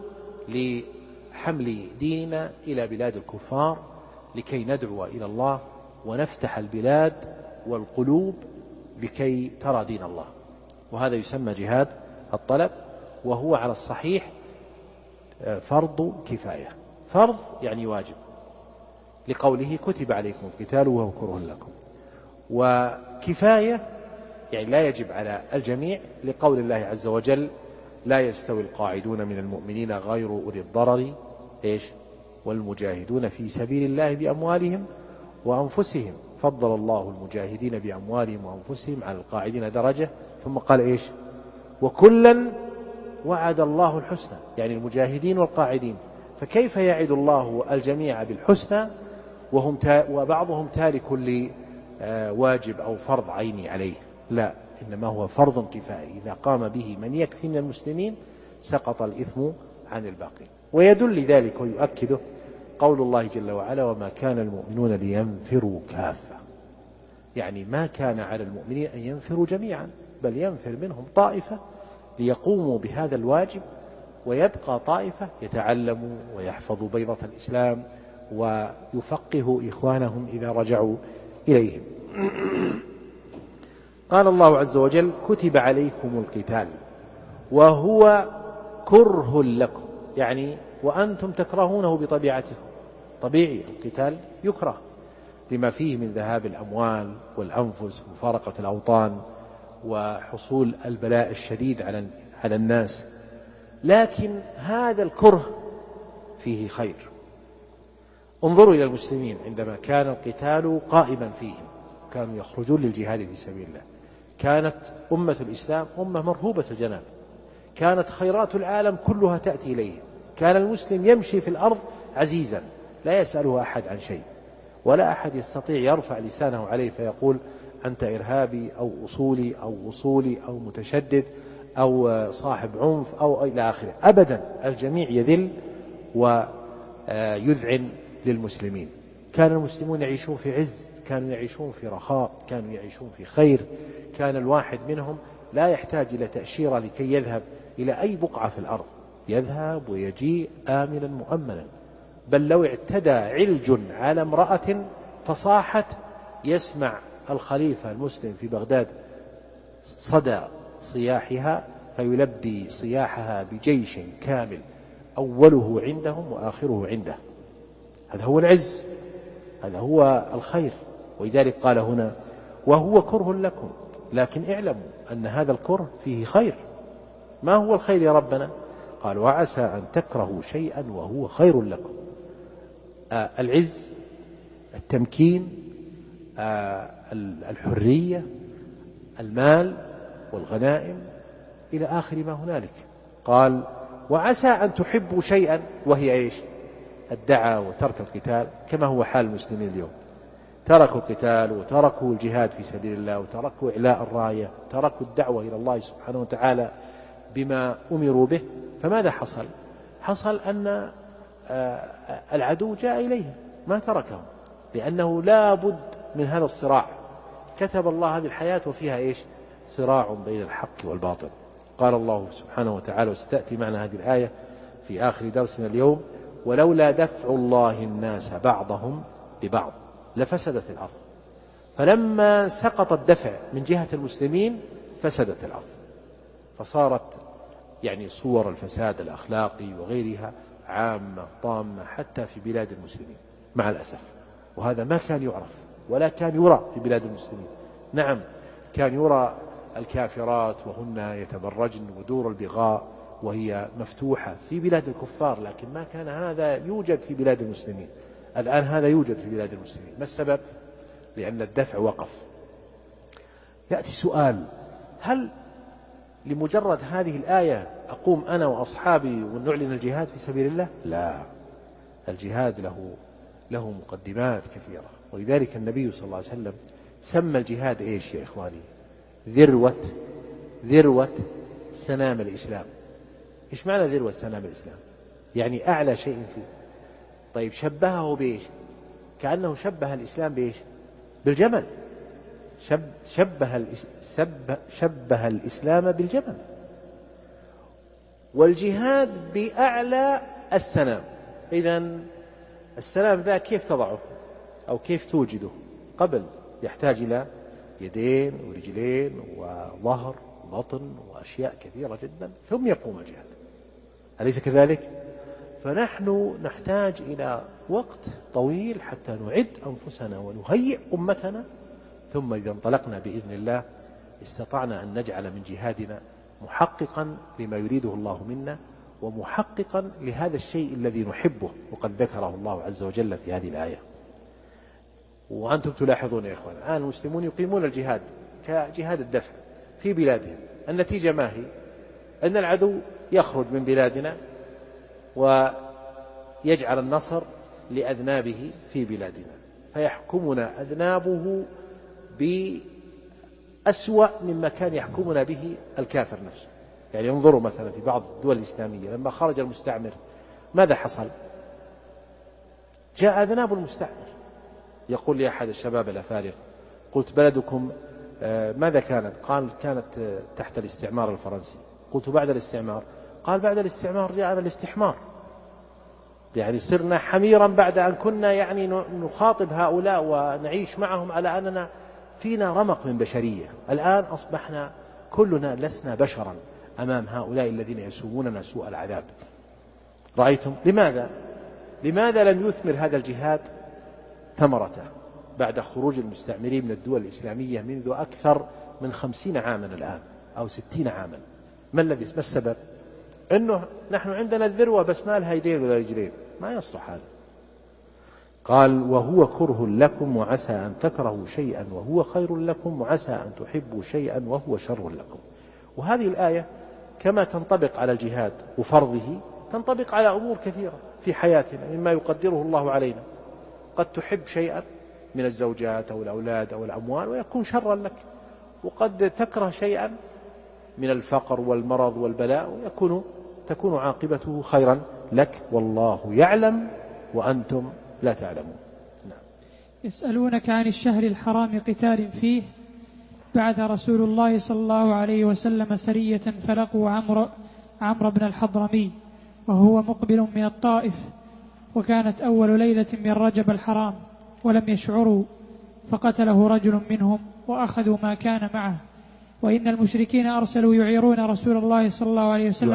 [SPEAKER 1] لحمل ديننا إلى بلاد الكفار لكي ندعو إلى الله ونفتح البلاد والقلوب لكي ترى دين الله، وهذا يسمى جهاد الطلب، وهو على الصحيح فرض كفاية. فرض يعني واجب، لقوله كتب عليكم القتال وهو كره لكم، وكفاية يعني لا يجب على الجميع، لقول الله عز وجل لا يستوي القاعدون من المؤمنين غير أولي الضرر والمجاهدون في سبيل الله بأموالهم وأنفسهم، فضل الله المجاهدين بأموالهم وأنفسهم على القاعدين درجة، ثم قال وكلا وعد الله الحسنى، يعني المجاهدين والقاعدين. فكيف يعد الله الجميع بالحسنى وبعضهم تارك لواجب أو فرض عيني عليه؟ لا، إنما هو فرض كفائي، إذا قام به من يكفي من المسلمين سقط الإثم عن الباقين. ويدل ذلك ويؤكده قول الله جل وعلا وما كان المؤمنون لينفروا كافة، يعني ما كان على المؤمنين أن ينفروا جميعا، بل ينفر منهم طائفة ليقوموا بهذا الواجب، ويبقى طائفة يتعلموا ويحفظوا بيضة الإسلام ويفقهوا إخوانهم إذا رجعوا إليهم. قال الله عز وجل كتب عليكم القتال وهو كره لكم، يعني وأنتم تكرهونه بطبيعتكم، طبيعي القتال يكره لما فيه من ذهاب الأموال والأنفس ومفارقة الأوطان وحصول البلاء الشديد على الناس، لكن هذا الكره فيه خير. انظروا إلى المسلمين عندما كان القتال قائما فيهم، كانوا يخرجون للجهاد في سبيل الله، كانت أمة الإسلام أمة مرهوبة الجناب، كانت خيرات العالم كلها تأتي إليه، كان المسلم يمشي في الأرض عزيزا لا يسأله أحد عن شيء، ولا أحد يستطيع يرفع لسانه عليه فيقول أنت إرهابي أو أصولي أو وصولي أو متشدد أو صاحب عنف أو إلى آخره، أبدا، الجميع يذل ويذعن للمسلمين. كان المسلمون يعيشون في عز، كانوا يعيشون في رخاء، كانوا يعيشون في خير، كان الواحد منهم لا يحتاج إلى تأشيرة لكي يذهب إلى أي بقعة في الأرض، يذهب ويجيء آمنا مؤمنا، بل لو اعتدى علج على امرأة فصاحت يسمع الخليفة المسلم في بغداد صدى صياحها فيلبي صياحها بجيش كامل أوله عندهم وآخره عنده. هذا هو العز، هذا هو الخير. ولذلك قال هنا وهو كره لكم، لكن اعلموا أن هذا الكره فيه خير. ما هو الخير يا ربنا؟ قال وعسى أن تكرهوا شيئا وهو خير لكم. العز، التمكين، الحرية، المال والغنائم إلى آخر ما هنالك. قال وعسى أن تحبوا شيئا وهي إيش؟ الدعاء وترك القتال، كما هو حال المسلمين اليوم، تركوا القتال وتركوا الجهاد في سبيل الله وتركوا إعلاء الراية، تركوا الدعوة إلى الله سبحانه وتعالى بما أمروا به. فماذا حصل؟ حصل أن العدو جاء إليهم، ما تركهم، لأنه لا بد من هذا الصراع. كتب الله هذه الحياة وفيها إيش؟ صراع بين الحق والباطل. قال الله سبحانه وتعالى، وستأتي معنا هذه الآية في آخر درسنا اليوم، ولولا دفع الله الناس بعضهم ببعض لفسدت الأرض. فلما سقط الدفع من جهة المسلمين فسدت الأرض، فصارت يعني صور الفساد الأخلاقي وغيرها عامة طامة حتى في بلاد المسلمين مع الأسف. وهذا ما كان يعرف ولا كان يرى في بلاد المسلمين. نعم، كان يرى الكافرات وهن يتبرجن ودور البغاء وهي مفتوحة في بلاد الكفار، لكن ما كان هذا يوجد في بلاد المسلمين. الآن هذا يوجد في بلاد المسلمين. ما السبب؟ لأن الدفع وقف. يأتي سؤال: هل لمجرد هذه الآية أقوم أنا وأصحابي ونعلن الجهاد في سبيل الله؟ لا، الجهاد له مقدمات كثيرة. ولذلك النبي صلى الله عليه وسلم سمى الجهاد إيش يا إخواني؟ ذروة سنام الإسلام. إيش معنى ذروة سنام الإسلام؟ يعني أعلى شيء فيه. طيب شبهه بإيش؟ كأنه شبه الإسلام بإيش؟ بالجمل. شبه الإسلام بالجمل، والجهاد بأعلى السنام. إذن السنام ذا كيف تضعه أو كيف توجده؟ قبل يحتاج إلى يدين ورجلين وظهر وبطن وأشياء كثيرة جدا ثم يقوم الجهاد، أليس كذلك؟ فنحن نحتاج إلى وقت طويل حتى نعد أنفسنا ونهيئ أمتنا، ثم إذا انطلقنا بإذن الله استطعنا أن نجعل من جهادنا محققا لما يريده الله منا ومحققا لهذا الشيء الذي نحبه، وقد ذكره الله عز وجل في هذه الآية. وأنتم تلاحظون يا إخوان الآن المسلمون يقيمون الجهاد كجهاد الدفع في بلادهم. النتيجة ما هي؟ أن العدو يخرج من بلادنا ويجعل النصر لأذنابه في بلادنا، فيحكمنا أذنابه بأسوأ مما كان يحكمنا به الكافر نفسه. يعني انظروا مثلا في بعض الدول الإسلامية لما خرج المستعمر ماذا حصل؟ جاء أذناب المستعمر. يقول لي أحد الشباب الأفارقة: قلت بلدكم ماذا كانت؟ قال كانت تحت الاستعمار الفرنسي. قلت بعد الاستعمار؟ قال بعد الاستعمار جاءنا الاستحمار، يعني صرنا حميرا بعد أن كنا يعني نخاطب هؤلاء ونعيش معهم على أننا فينا رمق من بشرية. الآن أصبحنا كلنا لسنا بشرا أمام هؤلاء الذين يسوموننا سوء العذاب. رأيتم؟ لماذا لم يثمر هذا الجهاد ثمرته بعد خروج المستعمرين من الدول الإسلامية منذ أكثر من 50 عاما الآن أو 60 عاما؟ ما السبب؟ أنه نحن عندنا الذروة بس ما لها يدين ولا رجلين، ما يصلح هذا. قال وهو كره لكم وعسى أن تكرهوا شيئا وهو خير لكم وعسى أن تحبوا شيئا وهو شر لكم. وهذه الآية كما تنطبق على الجهاد وفرضه تنطبق على أمور كثيرة في حياتنا مما يقدره الله علينا. قد تحب شيئا من الزوجات أو الأولاد أو الأموال ويكون شرا لك، وقد تكره شيئا من الفقر والمرض والبلاء تكون عاقبته خيرا لك، والله يعلم وأنتم لا تعلمون. نعم.
[SPEAKER 2] يسألونك عن الشهر الحرام قتال فيه. بعث رسول الله صلى الله عليه وسلم سرية فلقوا عمرو بن الحضرمي وهو مقبل من الطائف، وكانت أول ليلة من رجب الحرام، ولم يشعروا، فقتله رجل منهم وأخذوا ما كان معه. وإن المشركين أرسلوا يعيرون رسول الله صلى الله عليه وسلم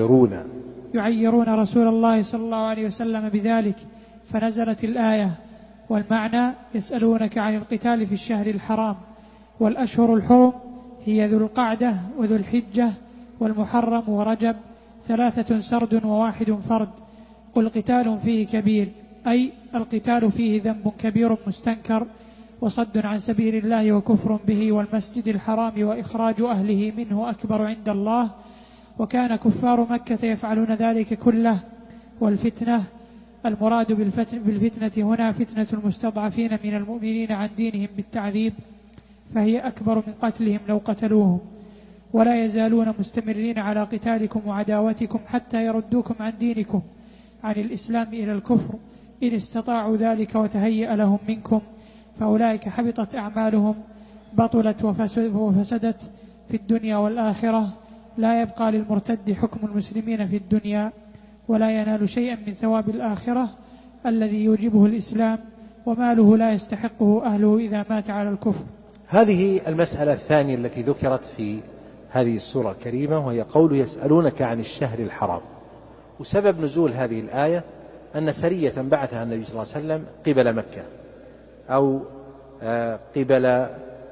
[SPEAKER 2] يعيرون رسول الله صلى الله عليه وسلم بذلك، فنزلت الآية. والمعنى يسألونك عن القتال في الشهر الحرام، والأشهر الحرم هي ذو القعدة وذو الحجة والمحرم ورجب، 3 سرد و1 فرد. قل قتال فيه كبير، أي القتال فيه ذنب كبير مستنكر، وصد عن سبيل الله وكفر به والمسجد الحرام وإخراج أهله منه أكبر عند الله، وكان كفار مكة يفعلون ذلك كله. والفتنة المراد بالفتنة هنا فتنة المستضعفين من المؤمنين عن دينهم بالتعذيب، فهي أكبر من قتلهم لو قتلوهم. ولا يزالون مستمرين على قتالكم وعداوتكم حتى يردوكم عن دينكم، عن الإسلام إلى الكفر، إن استطاعوا ذلك وتهيأ لهم منكم، فأولئك حبطت أعمالهم، بطلت وفسدت في الدنيا والآخرة. لا يبقى للمرتد حكم المسلمين في الدنيا، ولا ينال شيئا من ثواب الآخرة الذي يوجبه الإسلام، وماله لا يستحقه أهله إذا مات على الكفر.
[SPEAKER 1] هذه المسألة الثانية التي ذكرت في هذه السورة الكريمة، وهي قوله يسألونك عن الشهر الحرام. وسبب نزول هذه الآية أن سرية بعثها النبي صلى الله عليه وسلم قبل مكة، أو قبل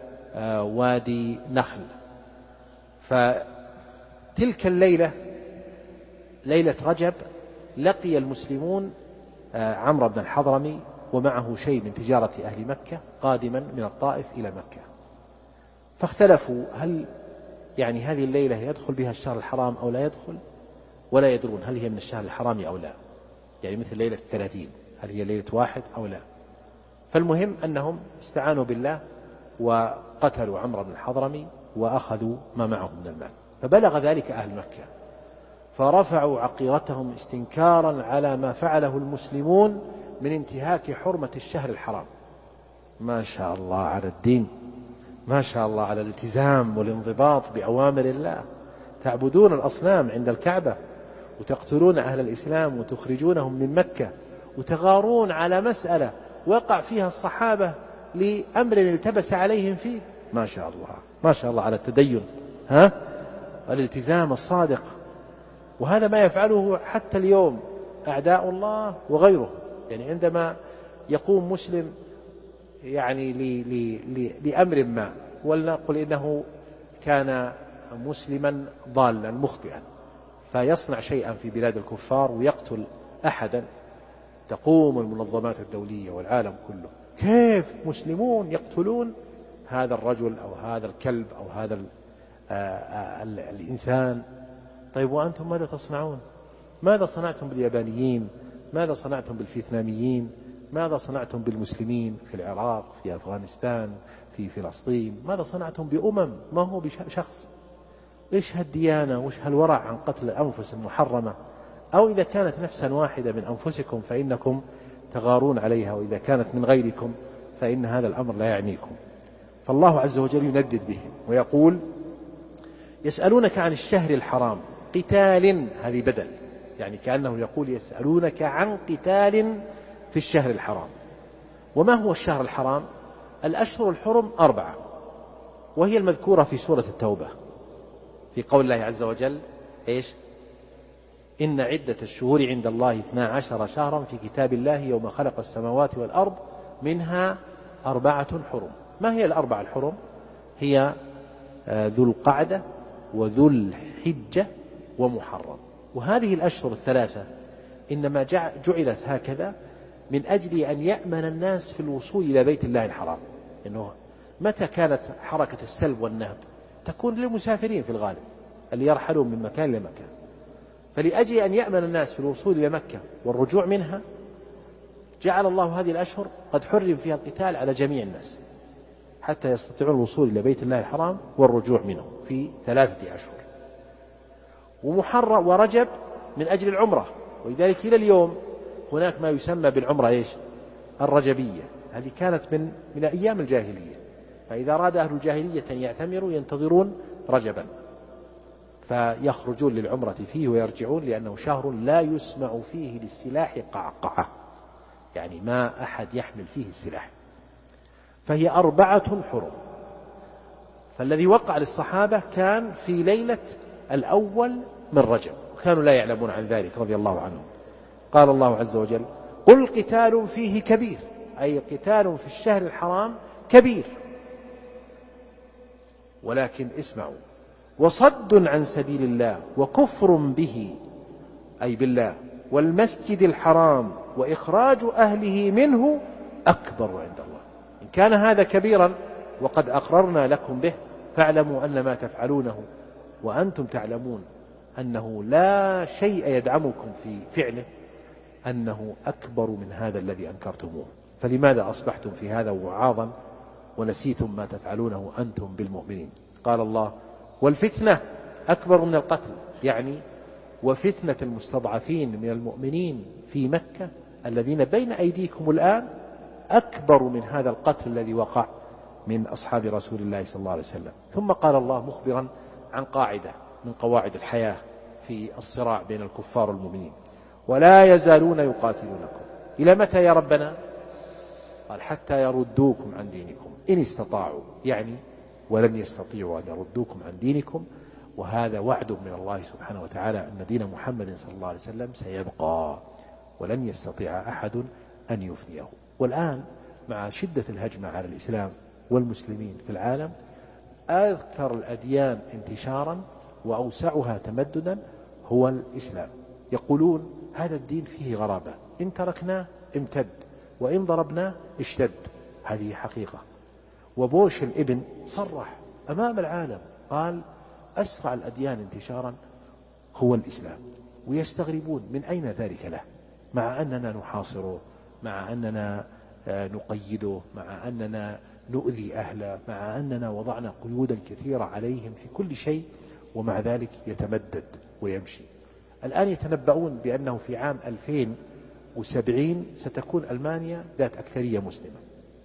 [SPEAKER 1] وادي نخل، فتلك الليلة ليلة رجب لقي المسلمون عمرو بن الحضرمي ومعه شيء من تجارة أهل مكة قادما من الطائف إلى مكة، فاختلفوا هل يعني هذه الليلة يدخل بها الشهر الحرام أو لا يدخل، ولا يدرون هل هي من الشهر الحرام أو لا، يعني مثل ليلة 30 هل هي ليلة 1 أو لا. فالمهم أنهم استعانوا بالله وقتلوا عمرو بن الحضرمي وأخذوا ما معه من المال، فبلغ ذلك أهل مكة فرفعوا عقيرتهم استنكارا على ما فعله المسلمون من انتهاك حرمة الشهر الحرام. ما شاء الله على الدين، ما شاء الله على الالتزام والانضباط بأوامر الله. تعبدون الأصنام عند الكعبة، وتقتلون أهل الإسلام وتخرجونهم من مكة، وتغارون على مسألة وقع فيها الصحابة لأمر التبس عليهم فيه. ما شاء الله، ما شاء الله على التدين والالتزام الصادق. وهذا ما يفعله حتى اليوم أعداء الله وغيره. يعني عندما يقوم مسلم يعني لأمر ما، ولنقل إنه كان مسلما ضالا مخطئا، فيصنع شيئا في بلاد الكفار ويقتل أحدا، تقوم المنظمات الدولية والعالم كله كيف مسلمون يقتلون هذا الرجل أو هذا الكلب أو هذا الإنسان. طيب وأنتم ماذا تصنعون؟ ماذا صنعتم باليابانيين؟ ماذا صنعتم بالفيتناميين؟ ماذا صنعتم بالمسلمين في العراق، في أفغانستان، في فلسطين؟ ماذا صنعتم بأمم ما هو بشخص؟ إيش هالديانة وإيش هالورع عن قتل الأنفس المحرمة؟ أو إذا كانت نفسا واحدة من أنفسكم فإنكم تغارون عليها، وإذا كانت من غيركم فإن هذا الأمر لا يعنيكم. فالله عز وجل يندد بهم ويقول يسألونك عن الشهر الحرام قتال، هذه بدل، يعني كأنه يقول يسألونك عن قتال في الشهر الحرام. وما هو الشهر الحرام؟ الأشهر الحرم 4، وهي المذكورة في سورة التوبة في قول الله عز وجل إيش؟ إن عدة الشهور عند الله 12 شهرا في كتاب الله يوم خلق السماوات والأرض منها 4 حرم. ما هي ال4 الحرم؟ هي ذو القعدة وذو الحجة ومحرم. وهذه الأشهر الثلاثة إنما جعلت هكذا من أجل أن يأمن الناس في الوصول إلى بيت الله الحرام. إنه متى كانت حركة السلب والنهب؟ تكون للمسافرين في الغالب اللي يرحلون من مكان لمكان. فلأجل أن يأمن الناس في الوصول إلى مكة والرجوع منها جعل الله هذه الأشهر قد حرم فيها القتال على جميع الناس حتى يستطيعون الوصول إلى بيت الله الحرام والرجوع منه في 3 أشهر. ومحرم ورجب من أجل العمرة، ولذلك إلى اليوم هناك ما يسمى بالعمرة الرجبية، هذه كانت من أيام الجاهلية، فإذا أراد أهل الجاهلية أن يعتمروا ينتظرون رجبا فيخرجون للعمرة فيه ويرجعون، لأنه شهر لا يسمع فيه للسلاح قعقعة، يعني ما أحد يحمل فيه السلاح، فهي 4 حرم. فالذي وقع للصحابة كان في ليلة الأول من رجب، وكانوا لا يعلمون عن ذلك رضي الله عنهم. قال الله عز وجل: قل قتال فيه كبير، أي قتال في الشهر الحرام كبير، ولكن اسمعوا، وصد عن سبيل الله وكفر به أي بالله والمسجد الحرام وإخراج أهله منه أكبر عند الله. إن كان هذا كبيرا وقد أقررنا لكم به فاعلموا أن ما تفعلونه وأنتم تعلمون أنه لا شيء يدعمكم في فعله أنه أكبر من هذا الذي أنكرتموه، فلماذا أصبحتم في هذا وعاظا ونسيتم ما تفعلونه أنتم بالمؤمنين؟ قال الله: والفتنة أكبر من القتل، يعني وفتنة المستضعفين من المؤمنين في مكة الذين بين أيديكم الآن أكبر من هذا القتل الذي وقع من أصحاب رسول الله صلى الله عليه وسلم. ثم قال الله مخبرا عن قاعدة من قواعد الحياة في الصراع بين الكفار والمؤمنين: ولا يزالون يقاتلونكم إلى متى يا ربنا؟ قال: حتى يردوكم عن دينكم إن استطاعوا، يعني ولن يستطيعوا أن يردوكم عن دينكم، وهذا وعد من الله سبحانه وتعالى أن دين محمد صلى الله عليه وسلم سيبقى ولن يستطيع أحد أن يفنيه. والآن مع شدة الهجمة على الإسلام والمسلمين في العالم، أكثر الأديان انتشارا وأوسعها تمددا هو الإسلام. يقولون هذا الدين فيه غرابة، إن تركناه امتد وإن ضربناه اشتد. هذه حقيقة. وبوش الابن صرح أمام العالم قال: أسرع الأديان انتشارا هو الإسلام، ويستغربون من أين ذلك له، مع أننا نحاصره، مع أننا نقيده، مع أننا نؤذي أهله، مع أننا وضعنا قيودا كثيرة عليهم في كل شيء، ومع ذلك يتمدد ويمشي. الآن يتنبؤون بأنه في عام 2070 ستكون ألمانيا ذات أكثرية مسلمة،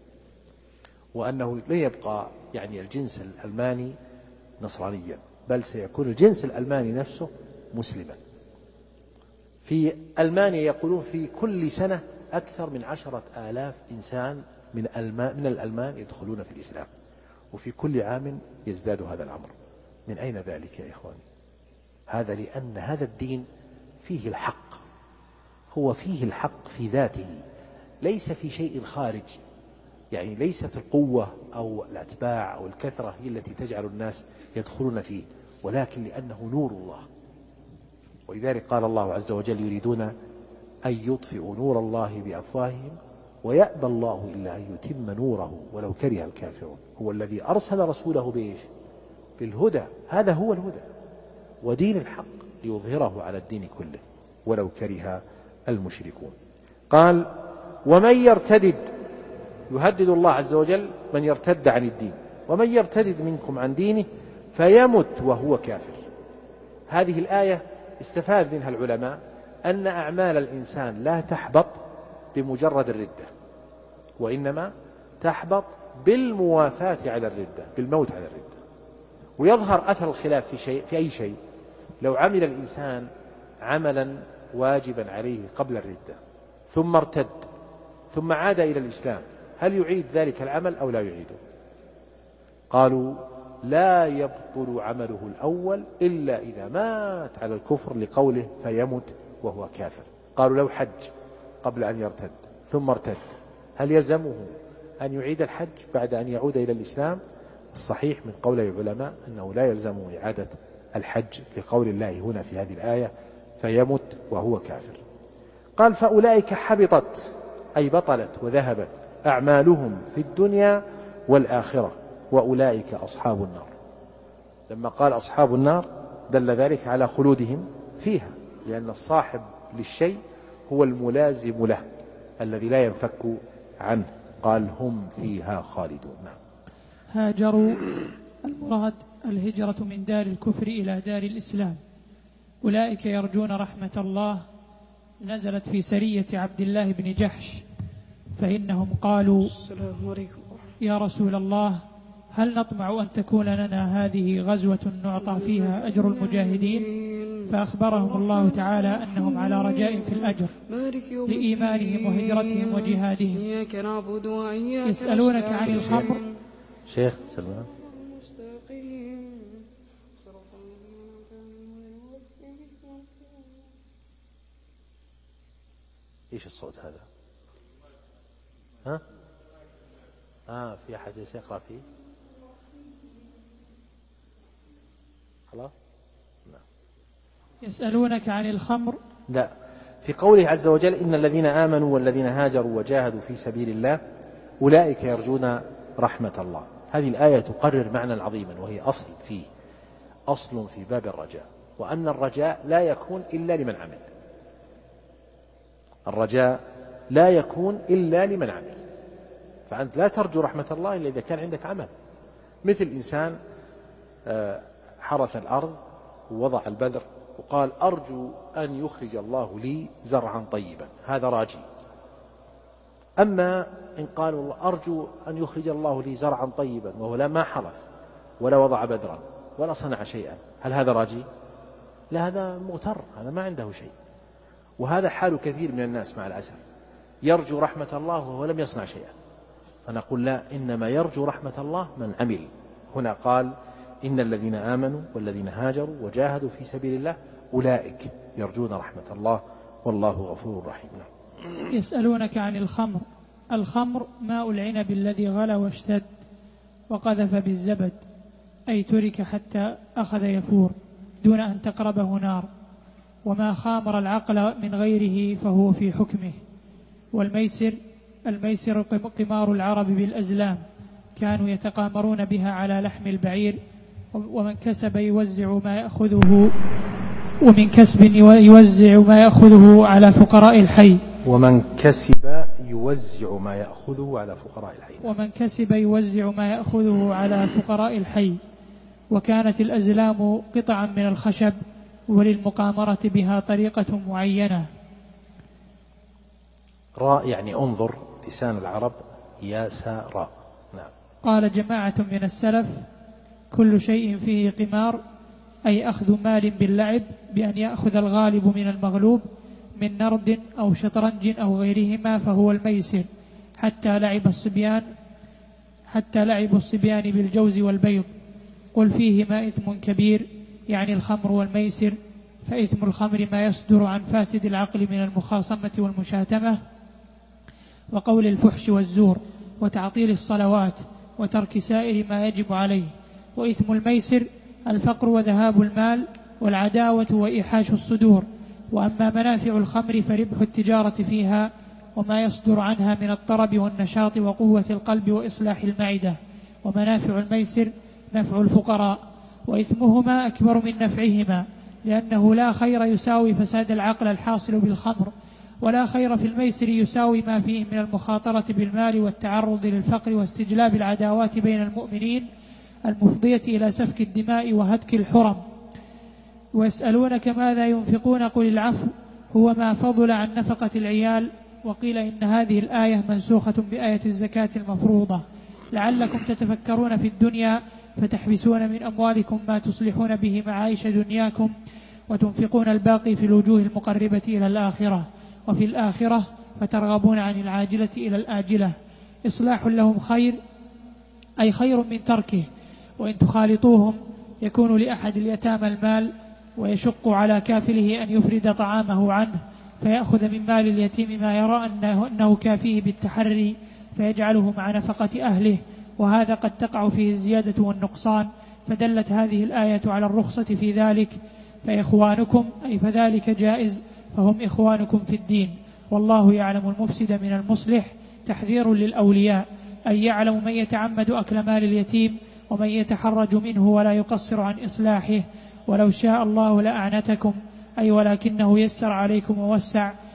[SPEAKER 1] وأنه لن يبقى يعني الجنس الألماني نصرانيا، بل سيكون الجنس الألماني نفسه مسلما. في ألمانيا يقولون في كل سنة أكثر من 10,000 إنسان من الألمان يدخلون في الإسلام، وفي كل عام يزداد هذا الأمر. من أين ذلك يا إخواني؟ هذا لأن هذا الدين فيه الحق، هو فيه الحق في ذاته، ليس في شيء خارج، يعني ليست القوة أو الأتباع أو الكثرة هي التي تجعل الناس يدخلون فيه، ولكن لأنه نور الله. ولذلك قال الله عز وجل: يريدون أن يطفئوا نور الله بأفواههم ويأبى الله إلا أن يتم نوره ولو كره الكافرون. هو الذي أرسل رسوله بإيش؟ بالهدى، هذا هو الهدى ودين الحق ليظهره على الدين كله ولو كره المشركون. قال: ومن يرتدد، يهدد الله عز وجل من يرتد عن الدين: ومن يرتدد منكم عن دينه فيمت وهو كافر. هذه الآية استفاد منها العلماء أن أعمال الإنسان لا تحبط بمجرد الردة، وإنما تحبط بالموافاة على الردة، بالموت على الردة. ويظهر أثر الخلاف في أي شيء. لو عمل الإنسان عملا واجبا عليه قبل الردة ثم ارتد ثم عاد إلى الإسلام، هل يعيد ذلك العمل أو لا يعيده؟ قالوا: لا يبطل عمله الأول إلا إذا مات على الكفر، لقوله: فيمت وهو كافر. قالوا: لو حج قبل أن يرتد ثم ارتد، هل يلزمه أن يعيد الحج بعد أن يعود إلى الإسلام؟ الصحيح من قول العلماء أنه لا يلزمه إعادة الحج، لقول الله هنا في هذه الآية: فيمت وهو كافر. قال: فأولئك حبطت، أي بطلت وذهبت أعمالهم في الدنيا والآخرة وأولئك أصحاب النار. لما قال أصحاب النار دل ذلك على خلودهم فيها، لأن الصاحب للشيء هو الملازم له، الذي لا ينفك عنه. قال هم فيها خالدون. نعم.
[SPEAKER 2] هاجروا المراد الهجرة من دار الكفر إلى دار الإسلام. أولئك يرجون رحمة الله نزلت في سرية عبد الله بن جحش، فإنهم قالوا يا رسول الله هل نطمع أن تكون لنا هذه غزوة نعطى فيها أجر المجاهدين؟ فأخبرهم الله تعالى أنهم على رجاء في الأجر لإيمانهم وهجرتهم وجهادهم. يسألونك عن الخمر.
[SPEAKER 1] شيخ سلمان، إيش الصوت هذا؟ في أحد يقرأ فيه؟ خلاص.
[SPEAKER 2] يسألونك عن الخمر.
[SPEAKER 1] لا، في قوله عز وجل إن الذين آمنوا والذين هاجروا وجاهدوا في سبيل الله أولئك يرجون رحمة الله. هذه الآية تقرر معنى عظيما، وهي أصل في باب الرجاء، وأن الرجاء لا يكون إلا لمن عمل. الرجاء لا يكون إلا لمن عمل، فأنت لا ترجو رحمة الله إلا إذا كان عندك عمل. مثل إنسان حرث الأرض ووضع البذر وقال أرجو أن يخرج الله لي زرعا طيبا، هذا راجي. أما إن قال أرجو أن يخرج الله لي زرعا طيبا وهو ما حرث ولا وضع بذرا ولا صنع شيئا، هل هذا راجي؟ لا، هذا مغتر، هذا ما عنده شيء. وهذا حال كثير من الناس مع الأسف، يرجو رحمة الله وهو لم يصنع شيئا. فنقول لا، إنما يرجو رحمة الله من عمل. هنا قال إن الذين آمنوا والذين هاجروا وجاهدوا في سبيل الله أولئك يرجون رحمة الله والله غفور رحيم.
[SPEAKER 2] يسألونك عن الخمر. الخمر ماء العنب الذي غلى واشتد وقذف بالزبد، أي ترك حتى أخذ يفور دون أن تقربه نار، وما خامر العقل من غيره فهو في حكمه. والميسر قمار العرب بالأزلام، كانوا يتقامرون بها على لحم البعير، ومن كسب يوزع ما يأخذه على فقراء الحي. وكانت الأزلام قطعا من الخشب، وللمقامرة بها طريقة معينة.
[SPEAKER 1] راء يعني انظر، لسان العرب يا ساء. نعم.
[SPEAKER 2] قال جماعة من السلف كل شيء فيه قمار، أي أخذ مال باللعب، بأن يأخذ الغالب من المغلوب من نرد أو شطرنج أو غيرهما، فهو الميسر. حتى لعب الصبيان بالجوز والبيض. قل فيهما إثم كبير، يعني الخمر والميسر. فإثم الخمر ما يصدر عن فاسد العقل من المخاصمة والمشاتمة وقول الفحش والزور وتعطيل الصلوات وترك سائر ما يجب عليه. وإثم الميسر الفقر وذهاب المال والعداوة وإيحاش الصدور. وأما منافع الخمر فربح التجارة فيها وما يصدر عنها من الطرب والنشاط وقوة القلب وإصلاح المعدة. ومنافع الميسر نفع الفقراء، وإثمهما أكبر من نفعهما، لأنه لا خير يساوي فساد العقل الحاصل بالخمر، ولا خير في الميسر يساوي ما فيه من المخاطرة بالمال والتعرض للفقر واستجلاب العداوات بين المؤمنين المفضية إلى سفك الدماء وهتك الحرم. ويسألونك ماذا ينفقون؟ قل العفو هو ما فضل عن نفقة العيال. وقيل إن هذه الآية منسوخة بآية الزكاة المفروضة، لعلكم تتفكرون في الدنيا فتحبسون من أموالكم ما تصلحون به معايش دنياكم، وتنفقون الباقي في الوجوه المقربة إلى الآخرة، وفي الآخرة فترغبون عن العاجلة إلى الآجلة. إصلاح لهم خير، أي خير من تركه. وإن تخالطوهم يكون لأحد اليتامى المال، ويشق على كافله أن يفرد طعامه عنه، فيأخذ من مال اليتيم ما يرى أنه كافيه بالتحري، فيجعله مع نفقة أهله، وهذا قد تقع فيه الزيادة والنقصان. فدلت هذه الآية على الرخصة في ذلك. فإخوانكم أي فذلك جائز، فهم إخوانكم في الدين، والله يعلم المفسد من المصلح. تحذير للأولياء، أي يعلم من يتعمد أكل مال اليتيم ومن يتحرج منه ولا يقصر عن إصلاحه. ولو شاء الله لأعنتكم، أي ولكنه يسر عليكم ووسع،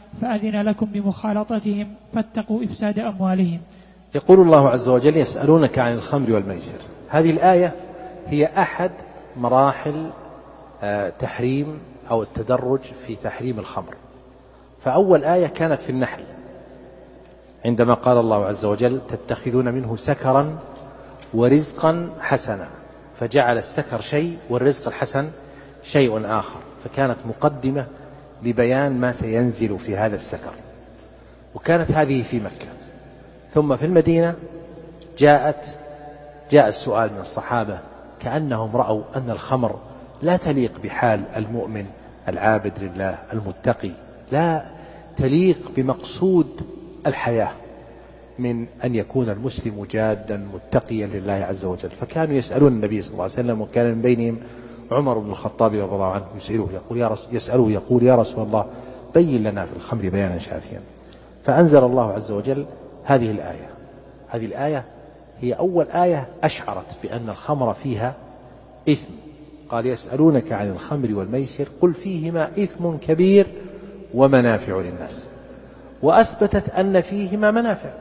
[SPEAKER 2] فأذن لكم بمخالطتهم فاتقوا إفساد أموالهم.
[SPEAKER 1] يقول الله عز وجل: يسألونك عن الخمر والميسر. هذه الآية هي أحد مراحل تحريم أو التدرج في تحريم الخمر. فأول آية كانت في النحل عندما قال الله عز وجل: تتخذون منه سكرا ورزقا حسنا، فجعل السكر شيء والرزق الحسن شيء آخر، فكانت مقدمة لبيان ما سينزل في هذا السكر. وكانت هذه في مكة. ثم في المدينة جاء السؤال من الصحابة كأنهم رأوا أن الخمر لا تليق بحال المؤمن العابد لله المتقي، لا تليق بمقصود الحياة من أن يكون المسلم جادا متقيا لله عز وجل. فكانوا يسألون النبي صلى الله عليه وسلم، وكان من بينهم عمر بن الخطاب رضي الله عنه يسأله يقول: يا رسول الله بين لنا في الخمر بيانا شافيا. فأنزل الله عز وجل هذه الآية. هذه الآية هي أول آية أشعرت بأن الخمر فيها إثم. قال: يسألونك عن الخمر والميسر قل فيهما إثم كبير ومنافع للناس. وأثبتت أن فيهما منافع،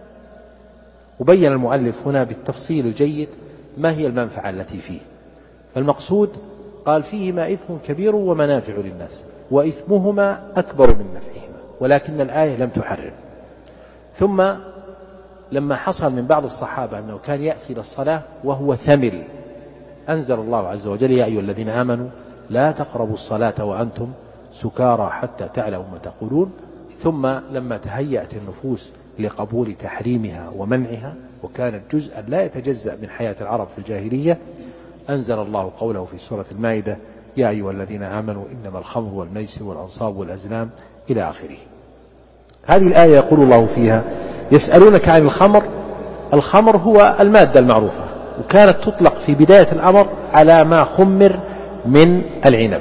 [SPEAKER 1] وبين المؤلف هنا بالتفصيل الجيد ما هي المنفعة التي فيه. فالمقصود قال: فيهما إثم كبير ومنافع للناس، وإثمهما أكبر من نفعهما، ولكن الآية لم تحرم. ثم لما حصل من بعض الصحابة أنه كان يأتي للصلاة وهو ثمل، أنزل الله عز وجل: يا أيها الذين آمنوا لا تقربوا الصلاة وأنتم سكارى حتى تعلموا ما تقولون. ثم لما تهيأت النفوس لقبول تحريمها ومنعها، وكانت جزءا لا يتجزأ من حياة العرب في الجاهلية، أنزل الله قوله في سورة المائدة: يا أيها الذين آمنوا إنما الخمر والميسر والأنصاب والأزلام إلى آخره. هذه الآية يقول الله فيها: يسألونك عن الخمر. الخمر هو المادة المعروفة، وكانت تطلق في بداية الأمر على ما خمر من العنب،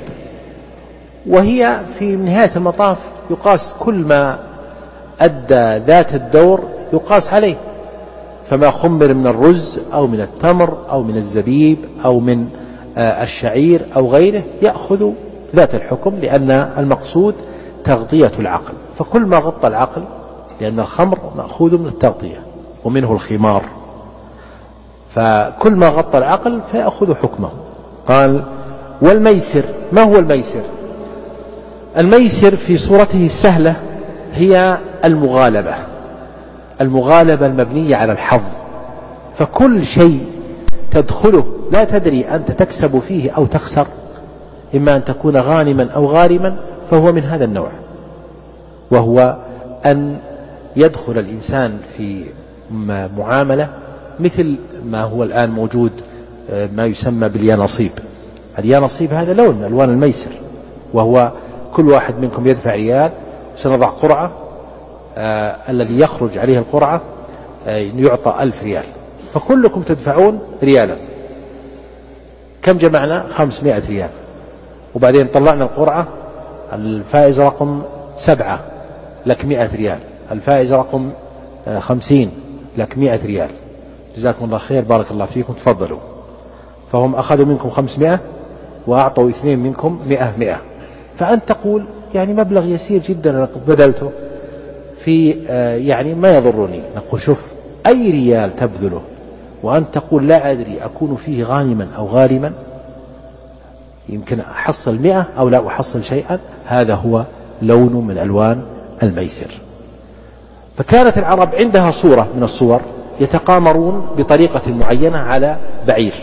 [SPEAKER 1] وهي في نهاية المطاف يقاس كل ما أدى ذات الدور يقاس عليه، فما خمر من الرز أو من التمر أو من الزبيب أو من الشعير أو غيره يأخذ ذات الحكم، لأن المقصود تغطية العقل. فكل ما غطى العقل، لأن الخمر مأخوذ من التغطية ومنه الخمار، فكل ما غطى العقل فيأخذ حكمه. قال: والميسر. ما هو الميسر؟ الميسر في صورته السهلة هي المغالبة المبنية على الحظ. فكل شيء تدخله لا تدري أنت تكسب فيه أو تخسر، إما أن تكون غانما أو غارما، فهو من هذا النوع، وهو أن يدخل الإنسان في معاملة مثل ما هو الآن موجود، ما يسمى باليانصيب. اليانصيب هذا لون من ألوان الميسر، وهو كل واحد منكم يدفع ريال، سنضع قرعة، الذي يخرج عليه القرعة يعطى 1000 ريال، فكلكم تدفعون ريالا. كم جمعنا؟ 500 ريال. وبعدين طلعنا القرعة، الفائز رقم 7 لك 100 ريال، الفائز رقم 50 لك 100 ريال. جزاكم الله خير، بارك الله فيكم، تفضلوا. فهم أخذوا منكم 500 وأعطوا 2 منكم 100. فأنت تقول يعني مبلغ يسير جدا أنا بذلته في يعني ما يضرني. نقول: شوف، أي ريال تبذله وأنت تقول لا أدري أكون فيه غانما أو غارما، يمكن أحصل 100 أو لا أحصل شيئا، هذا هو لون من ألوان الميسر. فكانت العرب عندها صورة من الصور يتقامرون بطريقة معينة على بعير،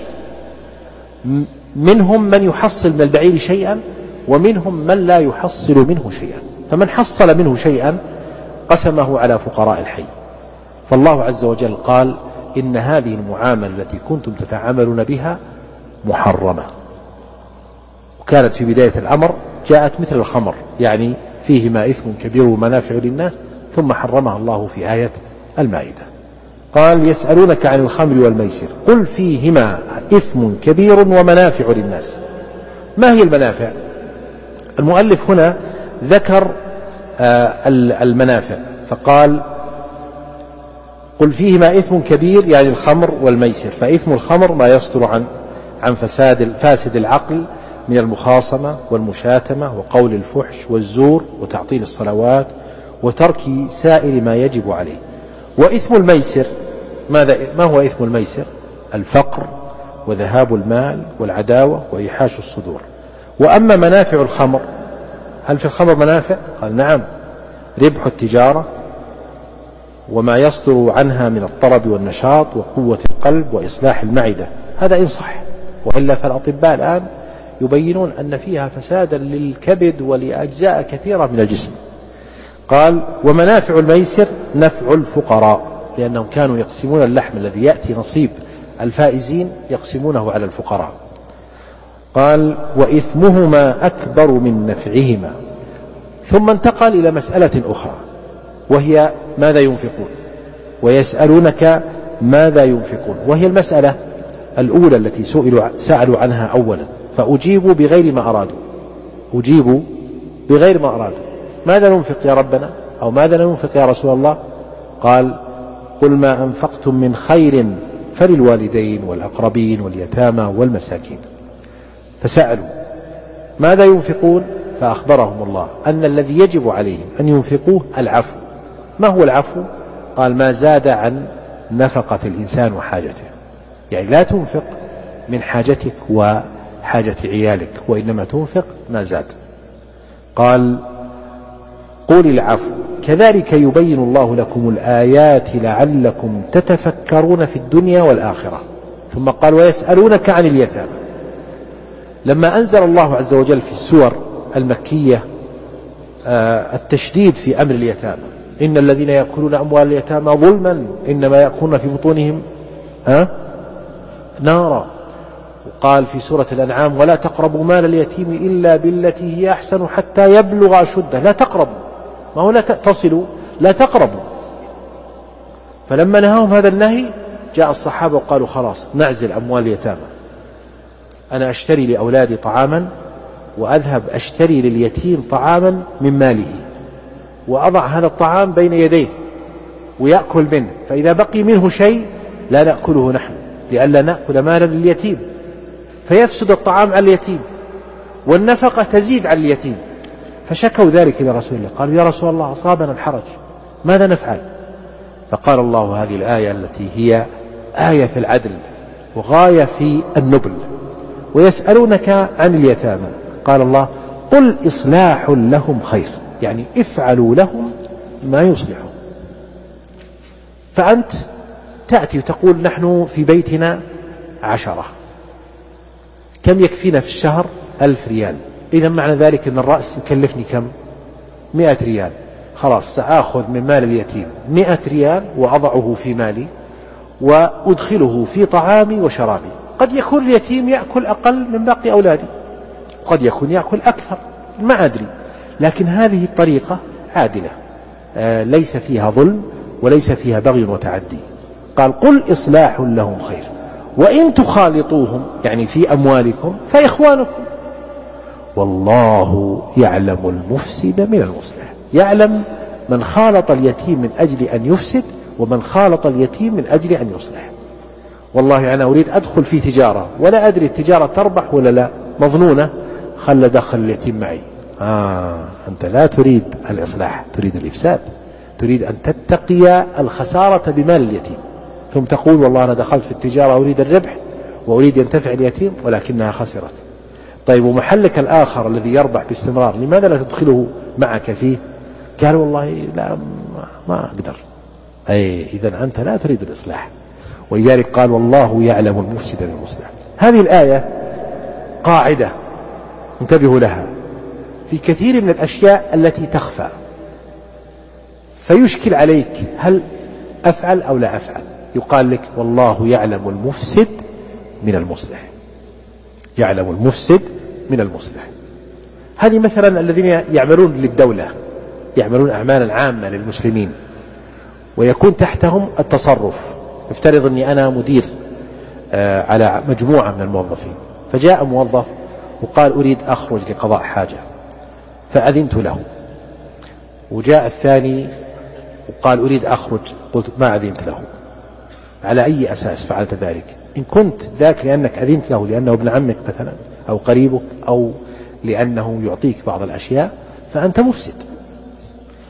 [SPEAKER 1] منهم من يحصل من البعير شيئا، ومنهم من لا يحصل منه شيئا. فمن حصل منه شيئا قسمه على فقراء الحي. فالله عز وجل قال: إن هذه المعاملة التي كنتم تتعاملون بها محرمة. وكانت في بداية الأمر جاءت مثل الخمر، يعني فيهما إثم كبير ومنافع للناس، ثم حرمها الله في آية المائدة. قال: يسألونك عن الخمر والميسر قل فيهما إثم كبير ومنافع للناس. ما هي المنافع؟ المؤلف هنا ذكر المنافع، فقال: قل فيهما إثم كبير، يعني الخمر والميسر. فإثم الخمر ما يصدر عن فاسد العقل من المخاصمة والمشاتمة وقول الفحش والزور وتعطيل الصلوات وترك سائر ما يجب عليه. وإثم الميسر ما هو إثم الميسر؟ الفقر وذهاب المال والعداوة وإيحاش الصدور. وأما منافع الخمر، هل في الخمر منافع؟ قال نعم، ربح التجارة وما يصدر عنها من الطرب والنشاط وقوة القلب وإصلاح المعدة، هذا إن صح، وإلا فالأطباء الآن يبينون أن فيها فسادا للكبد ولأجزاء كثيرة من الجسم. قال ومنافع الميسر نفع الفقراء، لأنهم كانوا يقسمون اللحم الذي يأتي نصيب الفائزين يقسمونه على الفقراء. قال وإثمهما أكبر من نفعهما. ثم انتقل إلى مسألة أخرى وهي ماذا ينفقون، ويسألونك ماذا ينفقون، وهي المسألة الأولى التي سألوا عنها أولا، فأجيبوا بغير ما أرادوا. ماذا ننفق يا ربنا، أو ماذا ننفق يا رسول الله؟ قال قل ما أنفقتم من خير فللوالدين والأقربين واليتامى والمساكين. فسألوا ماذا ينفقون، فأخبرهم الله أن الذي يجب عليهم أن ينفقوه العفو. ما هو العفو؟ قال ما زاد عن نفقة الإنسان وحاجته، يعني لا تنفق من حاجتك وحاجة عيالك، وإنما تنفق ما زاد. قال قل العفو كذلك يبين الله لكم الآيات لعلكم تتفكرون في الدنيا والآخرة. ثم قال ويسألونك عن اليتامى. لما أنزل الله عز وجل في السور المكية التشديد في أمر اليتامى، إن الذين يأكلون أموال اليتامى ظلما إنما يأكلون في بطونهم نارا. وقال في سورة الأنعام ولا تقربوا مال اليتيم إلا بالتي هي أحسن حتى يبلغ أشده. لا تقربوا، ما هو لا تصلوا، لا تقربوا. فلما نهاهم هذا النهي جاء الصحابة وقالوا خلاص نعزل أموال اليتامى، أنا أشتري لأولادي طعاما وأذهب أشتري لليتيم طعاما من ماله وأضع هذا الطعام بين يديه ويأكل منه، فإذا بقي منه شيء لا نأكله نحن لئلا نأكل مالا لليتيم، فيفسد الطعام على اليتيم والنفقة تزيد على اليتيم. فشكوا ذلك إلى رسول الله، قالوا يا رسول الله أصابنا الحرج ماذا نفعل؟ فقال الله هذه الآية التي هي آية في العدل وغاية في النبل. ويسألونك عن اليتامى، قال الله قل إصلاح لهم خير، يعني افعلوا لهم ما يصلحهم. فأنت تأتي وتقول نحن في بيتنا 10، كم يكفينا في الشهر؟ 1000 ريال. إذا معنى ذلك أن الرأس يكلفني كم؟ 100 ريال. خلاص سأخذ من مال اليتيم 100 ريال وأضعه في مالي وأدخله في طعامي وشرابي. قد يكون اليتيم يأكل أقل من باقي أولادي، قد يكون يأكل أكثر، ما أدري، لكن هذه الطريقة عادلة ليس فيها ظلم وليس فيها بغي وتعدي. قال قل إصلاح لهم خير وإن تخالطوهم يعني في أموالكم فإخوانكم والله يعلم المفسد من المصلح. يعلم من خالط اليتيم من أجل أن يفسد ومن خالط اليتيم من أجل أن يصلح. والله أنا أريد أدخل في تجارة ولا أدري التجارة تربح ولا لا، مظنونة، خل دخل اليتيم معي. أنت لا تريد الإصلاح، تريد الإفساد، تريد أن تتقي الخسارة بمال اليتيم، ثم تقول والله أنا دخلت في التجارة أريد الربح وأريد ينتفع اليتيم ولكنها خسرت. طيب ومحلك الآخر الذي يربح باستمرار لماذا لا تدخله معك فيه؟ قال والله لا ما أقدر. إذن أنت لا تريد الإصلاح. ولذلك قال والله يعلم المفسد من المصلح. هذه الآية قاعدة انتبهوا لها في كثير من الأشياء التي تخفى، فيشكل عليك هل أفعل أو لا أفعل. يقال لك والله يعلم المفسد من المصلح، يعلم المفسد من المصلح. هذه مثلا الذين يعملون للدولة، يعملون أعمالا عامة للمسلمين ويكون تحتهم التصرف. افترض أني أنا مدير على مجموعة من الموظفين، فجاء موظف وقال أريد أخرج لقضاء حاجة فأذنت له، وجاء الثاني وقال أريد أخرج، قلت ما أذنت له. على أي أساس فعلت ذلك؟ إن كنت ذاك لأنك أذنت له لأنه ابن عمك مثلا أو قريبك أو لأنه يعطيك بعض الأشياء فأنت مفسد.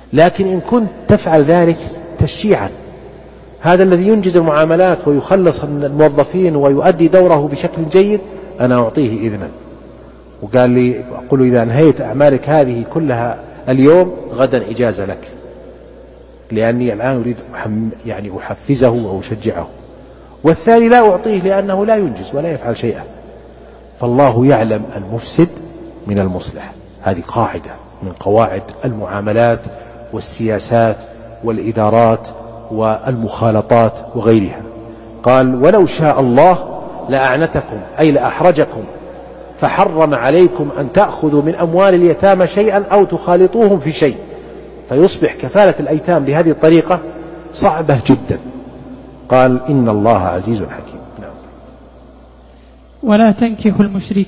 [SPEAKER 1] لكن إن كنت تفعل ذلك تشجيعا، هذا الذي ينجز المعاملات ويخلص الموظفين ويؤدي دوره بشكل جيد أنا أعطيه إذنا، وقال لي أقول له إذا أنهيت أعمالك هذه كلها اليوم غدا إجازة لك، لأني الآن أريد يعني أحفزه وأشجعه. والثاني لا أعطيه لأنه لا ينجز ولا يفعل شيئا. فالله يعلم المفسد من المصلح، هذه قاعدة من قواعد المعاملات والسياسات والإدارات والمخالطات وغيرها. قال ولو شاء الله لأعنتكم أي لأحرجكم، فحرم عليكم أن تأخذوا من أموال اليتامى شيئا أو تخالطوهم في شيء، فيصبح كفالة الأيتام بهذه الطريقة صعبة جدا. قال إن الله عزيز حكيم. نعم.
[SPEAKER 2] ولا تنكحوا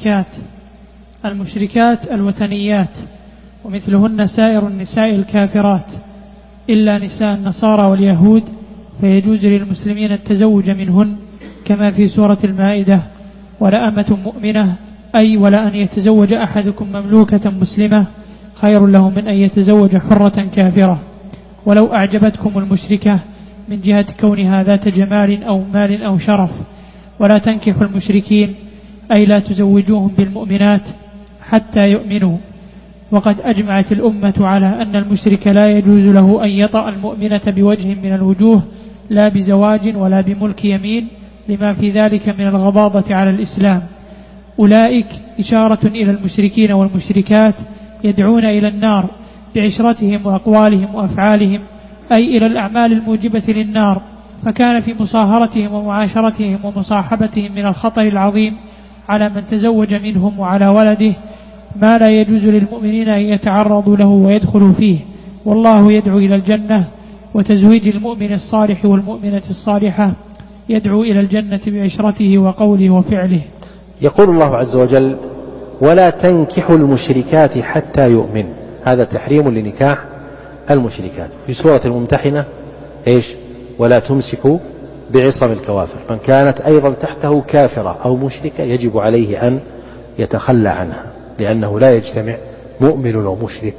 [SPEAKER 2] المشركات الوثنيات ومثلهن سائر النساء الكافرات إلا نساء النصارى واليهود، فيجوز للمسلمين التزوج منهن كما في سورة المائدة: ولأمة مؤمنة، أي ولا أن يتزوج أحدكم مملوكة مسلمة خير له من أن يتزوج حرة كافرة، ولو أعجبتكم المشركة من جهة كونها ذات جمال أو مال أو شرف. ولا تنكحوا المشركين أي لا تزوجوهم بالمؤمنات حتى يؤمنوا. وقد أجمعت الأمة على أن المشرك لا يجوز له أن يطأ المؤمنة بوجه من الوجوه، لا بزواج ولا بملك يمين، لما في ذلك من الغضاضة على الإسلام. أولئك إشارة إلى المشركين والمشركات يدعون إلى النار بعشرتهم وأقوالهم وأفعالهم، أي إلى الأعمال الموجبة للنار. فكان في مصاهرتهم ومعاشرتهم ومصاحبتهم من الخطر العظيم على من تزوج منهم وعلى ولده ما لا يجوز للمؤمنين أن يتعرضوا له ويدخلوا فيه. والله يدعو إلى الجنة، وتزويج المؤمن الصالح والمؤمنة الصالحة يدعو إلى الجنة بعشرته وقوله وفعله.
[SPEAKER 1] يقول الله عز وجل: ولا تنكحوا المشركات حتى يؤمن. هذا تحريم لنكاح المشركات. في سورة الممتحنة إيش؟ ولا تمسكوا بعصم الكوافر. من كانت أيضا تحته كافرة أو مشركة يجب عليه أن يتخلى عنها، لأنه لا يجتمع مؤمن ومشرك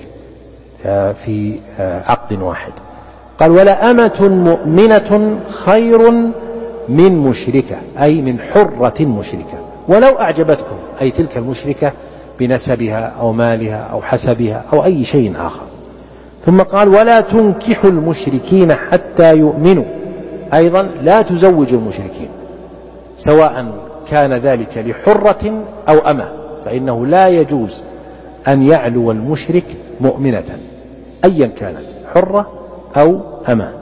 [SPEAKER 1] في عقد واحد. قال: ولا أمة مؤمنة خير من مشركة، أي من حرة مشركة، ولو أعجبتكم، أي تلك المشركة بنسبها أو مالها أو حسبها أو أي شيء آخر. ثم قال: ولا تنكحوا المشركين حتى يؤمنوا، أيضا لا تزوجوا المشركين، سواء كان ذلك لحرة أو أمة، فإنه لا يجوز أن يعلو المشرك مؤمنة أيا كانت، حرة أو أمة.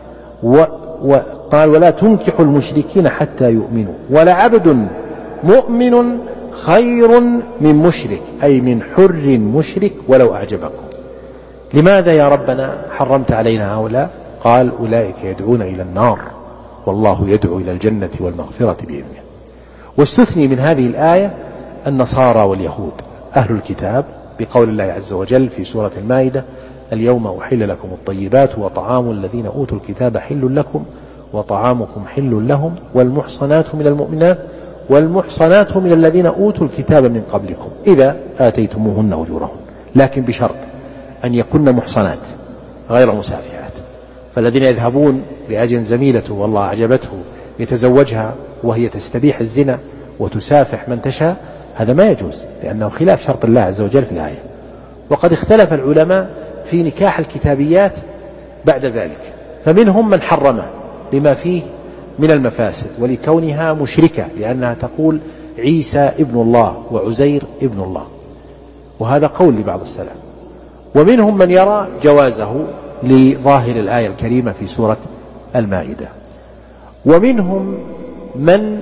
[SPEAKER 1] وقال: ولا تنكحوا المشركين حتى يؤمنوا، ولعبد مؤمن خير من مشرك، أي من حر مشرك ولو أعجبكم. لماذا يا ربنا حرمت علينا هؤلاء؟ قال: أولئك يدعون إلى النار والله يدعو إلى الجنة والمغفرة بإذنه. واستثني من هذه الآية النصارى واليهود أهل الكتاب، بقول الله عز وجل في سورة المائدة: اليوم أحل لكم الطيبات وطعام الذين أوتوا الكتاب حل لكم وطعامكم حل لهم والمحصنات من المؤمنات والمحصنات من الذين أوتوا الكتاب من قبلكم إذا آتيتموهن أجورهن، لكن بشرط أن يكن محصنات غير مسافحات. فالذين يذهبون لأجل زميلته والله أعجبته يتزوجها وهي تستبيح الزنا وتسافح من تشاء، هذا ما يجوز، لأنه خلاف شرط الله عز وجل في الآية. وقد اختلف العلماء في نكاح الكتابيات بعد ذلك، فمنهم من حرمه لما فيه من المفاسد ولكونها مشركة، لأنها تقول عيسى ابن الله وعزير ابن الله، وهذا قول لبعض السلف. ومنهم من يرى جوازه لظاهر الآية الكريمة في سورة المائدة. ومنهم من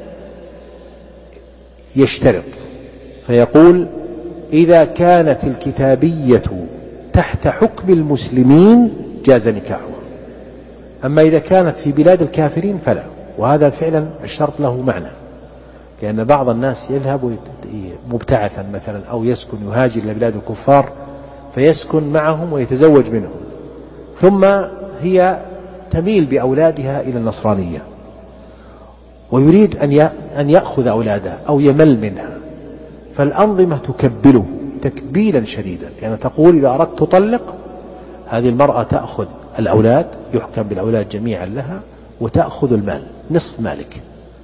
[SPEAKER 1] يشترط فيقول: إذا كانت الكتابية تحت حكم المسلمين جاز نكاحها، أما إذا كانت في بلاد الكافرين فلا. وهذا فعلا الشرط له معنى، لأن بعض الناس يذهب مبتعثا مثلا أو يسكن يهاجر إلى بلاد الكفار فيسكن معهم ويتزوج منهم، ثم هي تميل بأولادها إلى النصرانية ويريد أن يأخذ أولادها أو يمل منها، فالأنظمة تكبله تكبيلا شديدا، يعني تقول: إذا أردت تطلق هذه المرأة تأخذ الأولاد، يحكم بالأولاد جميعا لها، وتأخذ المال نصف مالك.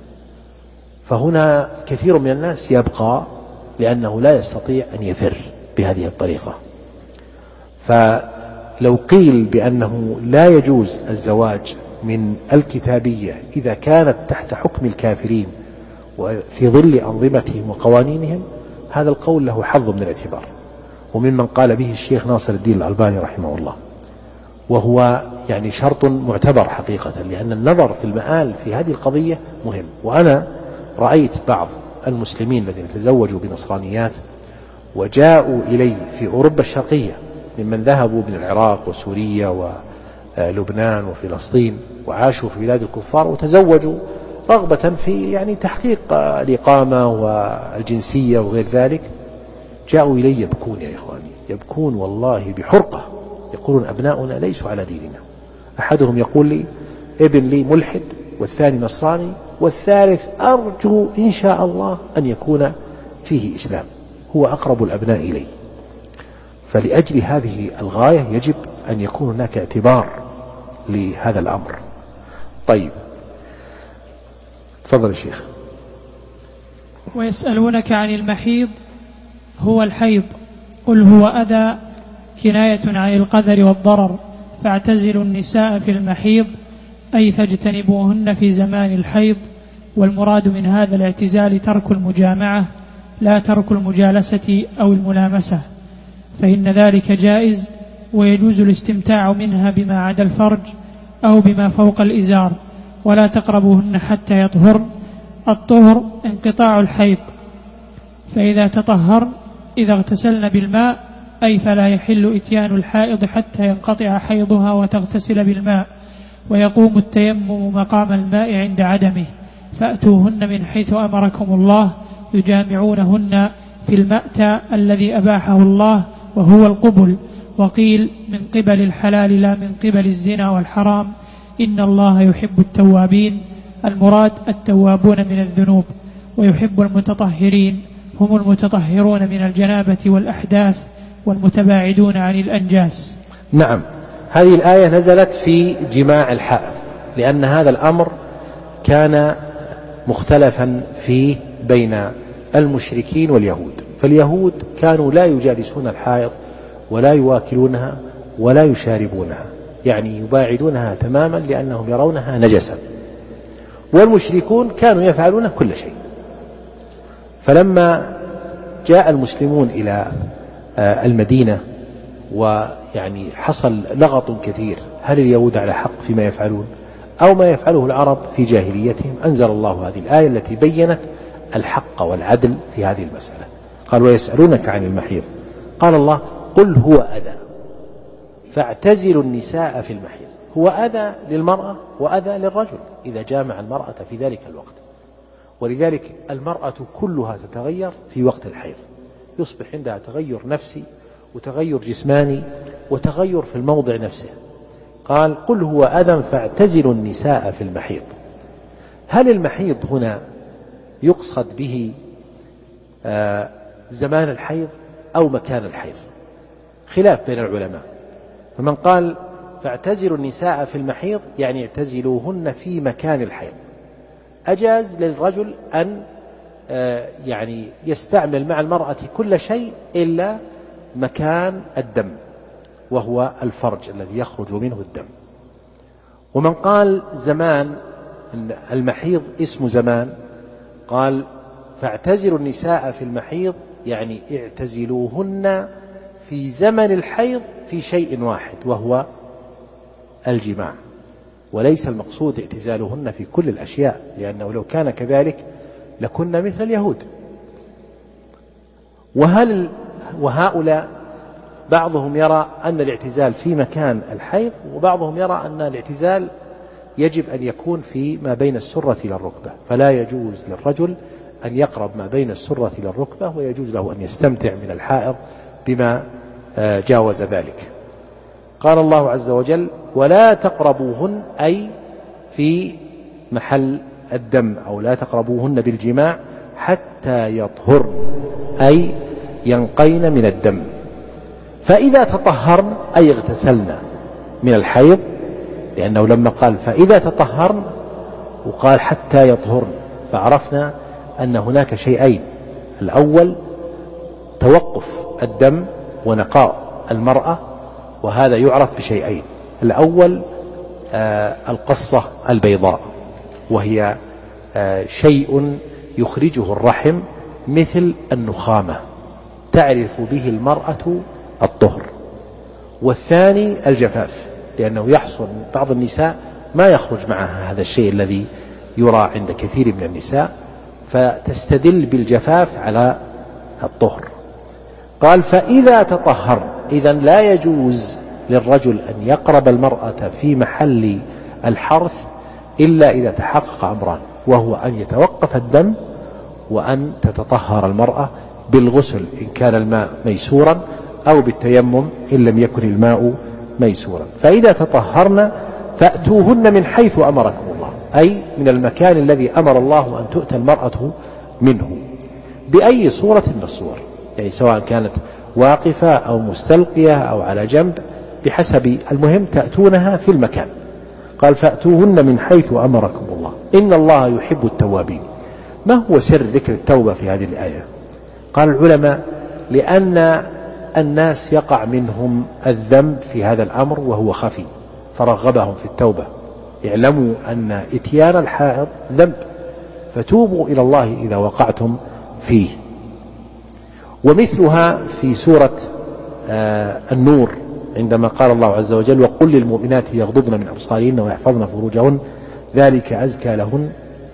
[SPEAKER 1] فهنا كثير من الناس يبقى لأنه لا يستطيع أن يفر بهذه الطريقة. فلو قيل بأنه لا يجوز الزواج من الكتابية إذا كانت تحت حكم الكافرين وفي ظل أنظمتهم وقوانينهم، هذا القول له حظ من الاعتبار، وممن قال به الشيخ ناصر الدين الألباني رحمه الله، وهو يعني شرط معتبر حقيقة، لأن النظر في المآل في هذه القضية مهم. وأنا رأيت بعض المسلمين الذين تزوجوا بنصرانيات وجاءوا إلي في أوروبا الشرقية ممن ذهبوا من العراق وسوريا ولبنان وفلسطين وعاشوا في بلاد الكفار وتزوجوا رغبة في يعني تحقيق الإقامة والجنسية وغير ذلك، جاءوا إلي يبكون يا إخواني، يبكون والله بحرقة، يقولون أبناؤنا ليسوا على ديننا. أحدهم يقول لي ابن لي ملحد، والثاني نصراني، والثالث أرجو إن شاء الله أن يكون فيه إسلام، هو أقرب الأبناء إلي. فلأجل هذه الغاية يجب أن يكون هناك اعتبار لهذا الأمر. طيب تفضل الشيخ.
[SPEAKER 2] ويسألونك عن المحيض، هو الحيض، قل هو أذى كناية عن القذر والضرر، فاعتزلوا النساء في المحيض، أي فاجتنبوهن في زمان الحيض. والمراد من هذا الاعتزال ترك المجامعة لا ترك المجالسة أو الملامسة، فإن ذلك جائز، ويجوز الاستمتاع منها بما عدا الفرج أو بما فوق الإزار. ولا تقربوهن حتى يطهرن، الطهر انقطاع الحيض، فإذا تطهر إذا اغتسلن بالماء، أي فلا يحل إتيان الحائض حتى ينقطع حيضها وتغتسل بالماء، ويقوم التيمم مقام الماء عند عدمه. فأتوهن من حيث أمركم الله، يجامعونهن في المأتى الذي أباحه الله وهو القبل، وقيل من قبل الحلال لا من قبل الزنا والحرام، إن الله يحب التوابين، المراد التوابون من الذنوب، ويحب المتطهرين، هم المتطهرون من الجنابة والأحداث والمتباعدون عن الأنجاس.
[SPEAKER 1] نعم، هذه الآية نزلت في جماع الحائض، لأن هذا الأمر كان مختلفا فيه بين المشركين واليهود. فاليهود كانوا لا يجالسون الحائض ولا يواكلونها ولا يشاربونها، يعني يباعدونها تماما لأنهم يرونها نجسا، والمشركون كانوا يفعلون كل شيء. فلما جاء المسلمون إلى المدينة ويعني حصل لغط كثير، هل اليهود على حق فيما يفعلون أو ما يفعله العرب في جاهليتهم، أنزل الله هذه الآية التي بيّنت الحق والعدل في هذه المسألة. قال ويسألونك عن المحيض، قال الله قل هو أذى فاعتزلوا النساء في المحيض. هو أذى للمرأة وأذى للرجل إذا جامع المرأة في ذلك الوقت، ولذلك المرأة كلها تتغير في وقت الحيض، يصبح عندها تغير نفسي وتغير جسماني وتغير في الموضع نفسه. قال قل هو أذى فاعتزلوا النساء في المحيض. هل المحيض هنا يقصد به زمان الحيض أو مكان الحيض؟ خلاف بين العلماء، فمن قال فاعتزلوا النساء في المحيض يعني اعتزلوهن في مكان الحيض، أجاز للرجل أن يعني يستعمل مع المرأة كل شيء إلا مكان الدم وهو الفرج الذي يخرج منه الدم. ومن قال زمان المحيض اسم زمان، قال فاعتزلوا النساء في المحيض يعني اعتزلوهن في زمن الحيض في شيء واحد وهو الجماع، وليس المقصود اعتزالهن في كل الأشياء، لأنه لو كان كذلك لكنا مثل اليهود. وهؤلاء بعضهم يرى أن الاعتزال في مكان الحيض، وبعضهم يرى أن الاعتزال يجب أن يكون في ما بين السرة إلى الركبة، فلا يجوز للرجل أن يقرب ما بين السرة إلى الركبة، ويجوز له أن يستمتع من الحائض بما جاوز ذلك. قال الله عز وجل ولا تقربوهن، أي في محل الدم، أو لا تقربوهن بالجماع حتى يطهرن، أي ينقين من الدم. فإذا تطهرن أي اغتسلنا من الحيض، لأنه لما قال فإذا تطهرن وقال حتى يطهرن، فعرفنا أن هناك شيئين: الأول توقف الدم ونقاء المرأة، وهذا يعرف بشيئين: الأول القصة البيضاء، وهي شيء يخرجه الرحم مثل النخامة تعرف به المرأة الطهر. والثاني الجفاف، لأنه يحصل بعض النساء ما يخرج معها هذا الشيء الذي يرى عند كثير من النساء، فتستدل بالجفاف على الطهر. قال فإذا تطهر، إذن لا يجوز للرجل أن يقرب المرأة في محل الحرث إلا إذا تحقق أمران، وهو أن يتوقف الدم، وأن تتطهر المرأة بالغسل إن كان الماء ميسورا، أو بالتيمم إن لم يكن الماء ميسورا. فإذا تطهرن فأتوهن من حيث أمركم الله، أي من المكان الذي أمر الله أن تؤتى المرأة منه بأي صورة من الصور، يعني سواء كانت واقفة أو مستلقية أو على جنب، بحسب، المهم تأتونها في المكان. قال فأتوهن من حيث أمركم الله إن الله يحب التوابين. ما هو سر ذكر التوبة في هذه الآية؟ قال العلماء لأن الناس يقع منهم الذنب في هذا الأمر وهو خفي، فرغبهم في التوبة. اعلموا أن إتيان الحائض ذنب، فتوبوا إلى الله إذا وقعتم فيه. ومثلها في سورة النور عندما قال الله عز وجل وقل للمؤمنات يغضضن من أبصارهن ويحفظن فروجهن ذلك أزكى لهن،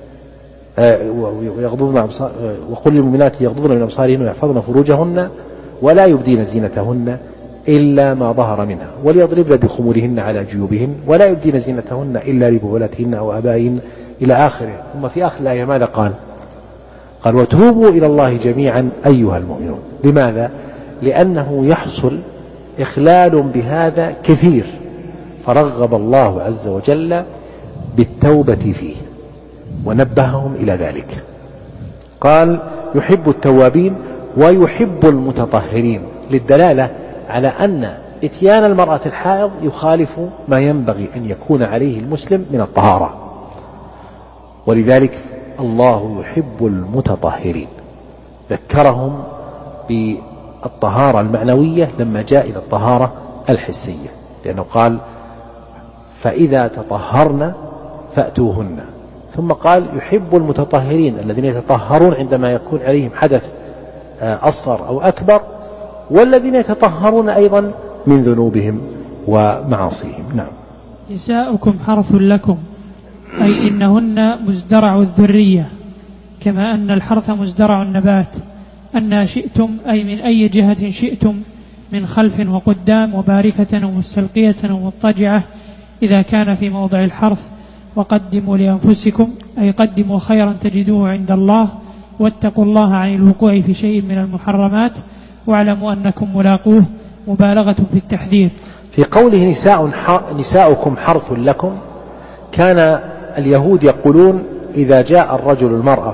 [SPEAKER 1] وقل للمؤمنات يغضضن من أبصارهن ويحفظن فروجهن ولا يبدين زينتهن إلا ما ظهر منها وليضربن بخمورهن على جيوبهن ولا يبدين زينتهن إلا لبعولتهن أو آبائهن إلى آخره. ثم في آخر الآية ماذا قال؟ قال وتوبوا إلى الله جميعا أيها المؤمنون. لماذا؟ لأنه يحصل إخلال بهذا كثير، فرغب الله عز وجل بالتوبة فيه ونبههم إلى ذلك. قال يحب التوابين ويحب المتطهرين، للدلالة على أن إتيان المرأة الحائض يخالف ما ينبغي أن يكون عليه المسلم من الطهارة، ولذلك الله يحب المتطهرين. ذكرهم بالطهارة المعنوية لما جاء إلى الطهارة الحسية، لأنه قال فإذا تطهرن فأتوهن، ثم قال يحب المتطهرين الذين يتطهرون عندما يكون عليهم حدث أصغر أو أكبر، والذين يتطهرون أيضا من ذنوبهم ومعاصيهم. نعم.
[SPEAKER 2] نساؤكم حرث لكم، أي إنهن مزدرع الذرية، كما أن الحرث مزدرع النبات. أن شئتم أي من أي جهة شئتم، من خلف وقدام وباركة ومستلقية ومضطجعة إذا كان في موضع الحرث. وقدموا لأنفسكم أي قدموا خيرا تجدوه عند الله، واتقوا الله عن الوقوع في شيء من المحرمات واعلموا أنكم ملاقوه، مبالغة في التحذير.
[SPEAKER 1] في قوله نساؤكم حرث لكم، كان اليهود يقولون إذا جاء الرجل المرأة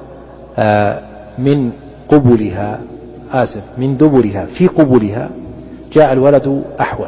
[SPEAKER 1] من قبلها من دبرها في قبلها جاء الولد أحول،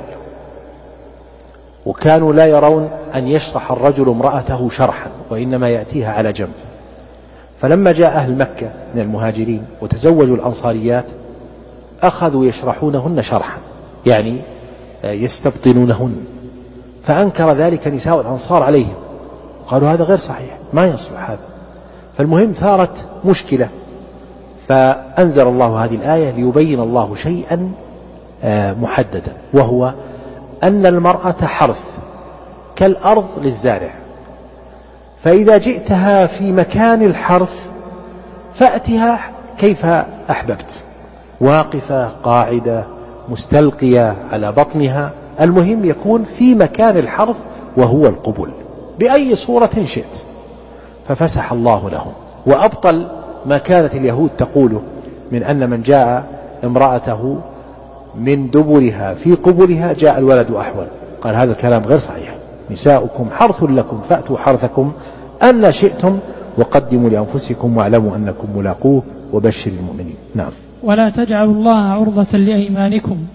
[SPEAKER 1] وكانوا لا يرون أن يشرح الرجل امرأته شرحا، وإنما يأتيها على جنب. فلما جاء أهل مكة من المهاجرين وتزوجوا الأنصاريات أخذوا يشرحونهن شرحا، يعني يستبطنونهن، فأنكر ذلك نساء الأنصار عليهم، قالوا هذا غير صحيح، ما يصلح هذا. فالمهم ثارت مشكلة، فأنزل الله هذه الآية ليبين الله شيئا محددا، وهو أن المرأة حرث كالأرض للزارع، فإذا جئتها في مكان الحرث فأتها كيف أحببت، واقفة قاعدة مستلقية على بطنها، المهم يكون في مكان الحرث وهو القبل بأي صورة شئت. ففسح الله لهم وأبطل ما كانت اليهود تقوله من أن من جاء امرأته من دبرها في قبلها جاء الولد أحول. قال هذا الكلام غير صحيح، نساؤكم حرث لكم فأتوا حرثكم أن شئتم وقدموا لأنفسكم واعلموا أنكم ملاقوه وبشر المؤمنين. نعم.
[SPEAKER 2] ولا تجعلوا الله عرضة لأيمانكم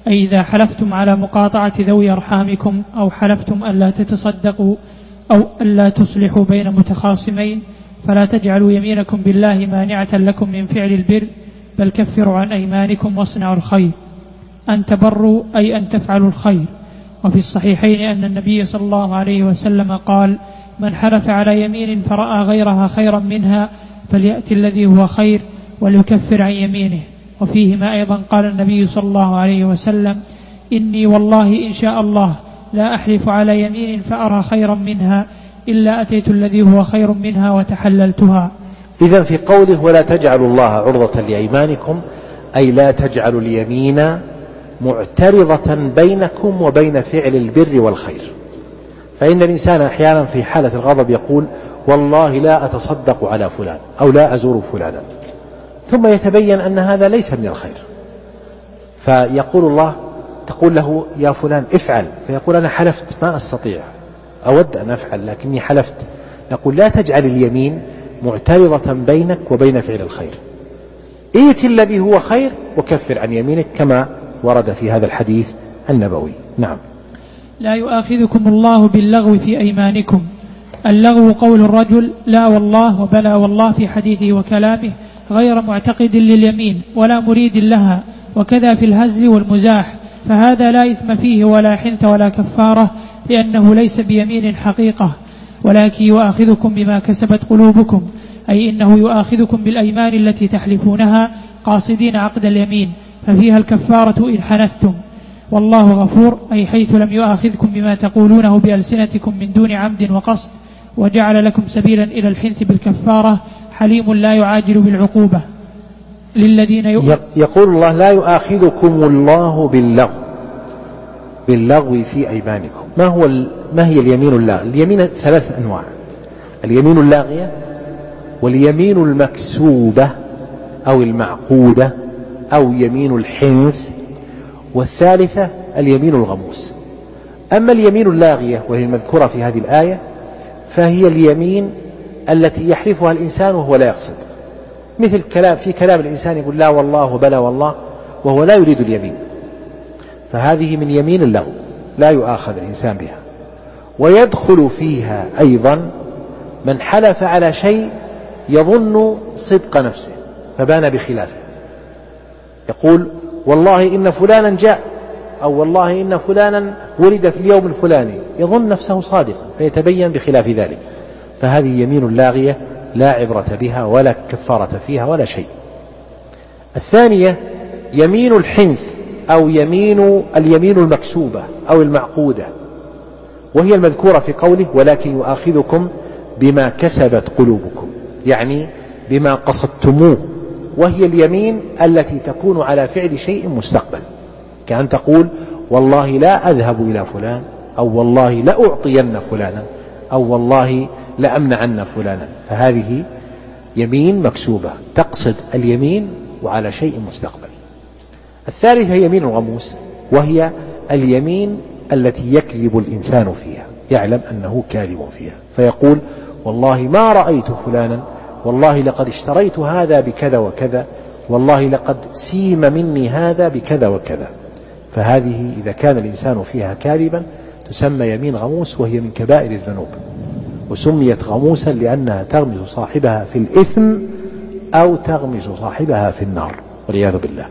[SPEAKER 2] أي إذا حلفتم على مقاطعة ذوي أرحامكم أو حلفتم ألا تتصدقوا أو ألا تصلحوا بين متخاصمين فلا تجعلوا يمينكم بالله مانعة لكم من فعل البر بل كفروا عن أيمانكم واصنعوا الخير أن تبروا أي أن تفعلوا الخير. وفي الصحيحين أن النبي صلى الله عليه وسلم قال من حلف على يمين فرأى غيرها خيرا منها فليأتي الذي هو خير وليكفر عن يمينه. وفيهما أيضا قال النبي صلى الله عليه وسلم إني والله إن شاء الله لا أحلف على يمين فأرى خيرا منها إلا أتيت الذي هو خير منها وتحللتها.
[SPEAKER 1] إذن في قوله ولا تجعلوا الله عرضة لأيمانكم أي لا تجعلوا اليمين معترضة بينكم وبين فعل البر والخير. فإن الإنسان أحيانا في حالة الغضب يقول والله لا أتصدق على فلان أو لا أزور فلانا، ثم يتبين أن هذا ليس من الخير، فيقول الله تقول له يا فلان افعل، فيقول أنا حلفت ما أستطيع، أود أن أفعل لكني حلفت. نقول لا تجعل اليمين معترضة بينك وبين فعل الخير، ائت الذي هو خير وكفر عن يمينك كما ورد في هذا الحديث النبوي. نعم.
[SPEAKER 2] لا يؤاخذكم الله باللغو في أيمانكم. اللغو قول الرجل لا والله وبلا والله في حديثه وكلامه غير معتقد لليمين ولا مريد لها، وكذا في الهزل والمزاح، فهذا لا إثم فيه ولا حنث ولا كفارة لأنه ليس بيمين حقيقة، ولكن يؤاخذكم بما كسبت قلوبكم، أي إنه يؤاخذكم بالأيمان التي تحلفونها قاصدين عقد اليمين ففيها الكفارة إن حنثتم، والله غفور أي حيث لم يؤاخذكم بما تقولونه بألسنتكم من دون عمد وقصد وجعل لكم سبيلا إلى الحنث بالكفارة حليم لا يعاجل بالعقوبة للذين
[SPEAKER 1] يقول الله لا يؤاخذكم الله باللغو في أيمانكم. ما هي اليمين اللاغية؟ اليمين 3 أنواع: اليمين اللاغية واليمين المكسوبة أو المعقودة أو يمين الحنث، والثالثة اليمين الغموس. أما اليمين اللاغية وهي المذكورة في هذه الآية فهي اليمين التي يحلفها الإنسان وهو لا يقصد، مثل في كلام الإنسان يقول لا والله وبلا والله وهو لا يريد اليمين، فهذه من يمين اللغو لا يؤاخذ الإنسان بها. ويدخل فيها أيضا من حلف على شيء يظن صدق نفسه فبان بخلافه، يقول والله إن فلانا جاء أو والله إن فلانا ولد في اليوم الفلاني، يظن نفسه صادقا فيتبين بخلاف ذلك، فهذه يمين لاغية لا عبرة بها ولا كفارة فيها ولا شيء. الثانية يمين الحنث أو اليمين المكسوبة أو المعقودة، وهي المذكورة في قوله ولكن يؤاخذكم بما كسبت قلوبكم، يعني بما قصدتموه، وهي اليمين التي تكون على فعل شيء مستقبل، كأن تقول والله لا أذهب إلى فلان أو والله لا أعطين فلانا أو والله لا أمنعن فلانا، فهذه يمين مكسوبة تقصد اليمين وعلى شيء مستقبل. الثالثة يمين الغموس، وهي اليمين التي يكذب الإنسان فيها، يعلم أنه كاذب فيها فيقول والله ما رأيت فلانا، والله لقد اشتريت هذا بكذا وكذا، والله لقد سيم مني هذا بكذا وكذا، فهذه إذا كان الإنسان فيها كاذبا تسمى يمين غموس، وهي من كبائر الذنوب، وسميت غموسا لأنها تغمس صاحبها في الإثم أو تغمس صاحبها في النار والعياذ بالله.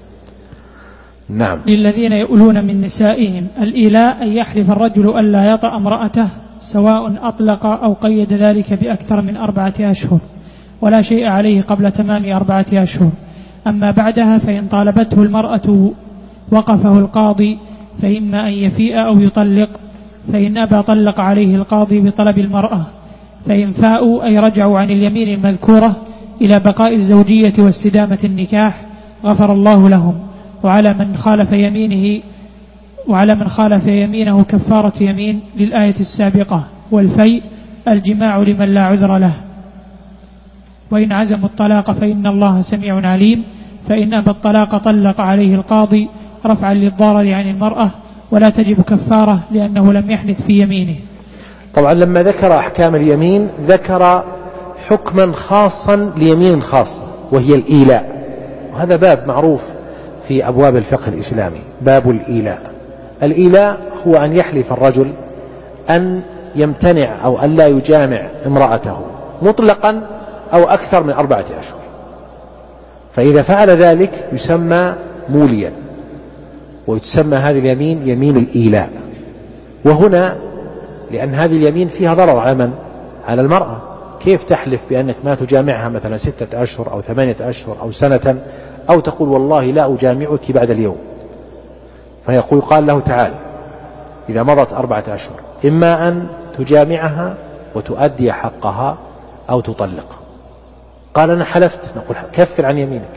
[SPEAKER 1] نعم.
[SPEAKER 2] للذين يؤلون من نسائهم. الإيلاء أن يحلف الرجل ألا يطأ امرأته سواء أطلق أو قيد ذلك بأكثر من 4 أشهر، ولا شيء عليه قبل تمام 4 أشهر. أما بعدها فإن طالبته المرأة وقفه القاضي، فإما أن يفيء أو يطلق، فإن أبى طلق عليه القاضي بطلب المرأة، فإن فاءوا أي رجعوا عن اليمين المذكورة إلى بقاء الزوجية واستدامة النكاح غفر الله لهم. وعلى من خالف يمينه كفارة يمين للآية السابقة. والفيء الجماع لمن لا عذر له. وإن عزموا الطلاق فإن الله سميع عليم. فإن أبى الطلاق طلق عليه القاضي رفعا للضرر عن المرأة، ولا تجب كفارة لأنه لم يحنث في يمينه.
[SPEAKER 1] طبعا لما ذكر أحكام اليمين ذكر حكما خاصا ليمين خاصة وهي الإيلاء، وهذا باب معروف في أبواب الفقه الإسلامي. باب الإيلاء. الإيلاء هو أن يحلف الرجل أن يمتنع أو أن لا يجامع امرأته مطلقا أو أكثر من 4 أشهر، فإذا فعل ذلك يسمى موليا، وتسمى هذه اليمين يمين الإيلاء. وهنا لأن هذه اليمين فيها ضرر على من؟ على المرأة. كيف تحلف بأنك ما تجامعها مثلا 6 أشهر أو 8 أشهر أو سنة، أو تقول والله لا أجامعك بعد اليوم؟ فيقول قال له تعالى إذا مضت 4 أشهر إما أن تجامعها وتؤدي حقها أو تطلق. قال أنا حلفت، نقول كفر عن يمينك.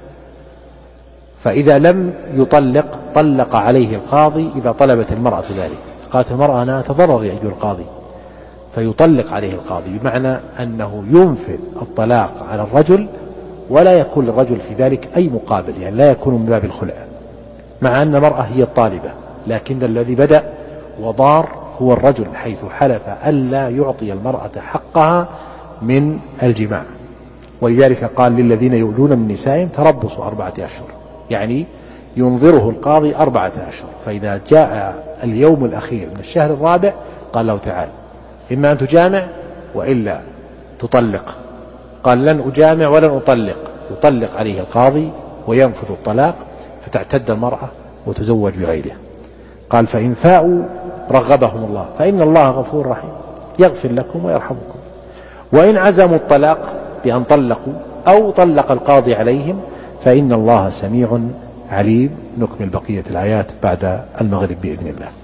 [SPEAKER 1] فإذا لم يطلق طلق عليه القاضي إذا طلبت المرأة ذلك. قالت المرأة أنا أتضرر يا أيها القاضي، فيطلق عليه القاضي، بمعنى أنه ينفذ الطلاق على الرجل ولا يكون للرجل في ذلك أي مقابل، يعني لا يكون من باب الخلع، مع أن المرأة هي الطالبة، لكن الذي بدأ وضار هو الرجل، حيث حلف ألا يعطي المرأة حقها من الجماع. ولذلك قال للذين يؤلون من نسائهم تربصوا 4 أشهر، يعني ينظره القاضي 4 أشهر. فإذا جاء اليوم الأخير من الشهر الرابع قال له تعالى إما أن تجامع وإلا تطلق. قال لن أجامع ولن أطلق، يطلق عليه القاضي وينفذ الطلاق، فتعتد المرأة وتزوج بغيره. قال فإن فاءوا رغبهم الله فإن الله غفور رحيم يغفر لكم ويرحمكم. وإن عزموا الطلاق بأن طلقوا أو طلق القاضي عليهم فإن الله سميع عليم. نكمل بقية الآيات بعد المغرب بإذن الله.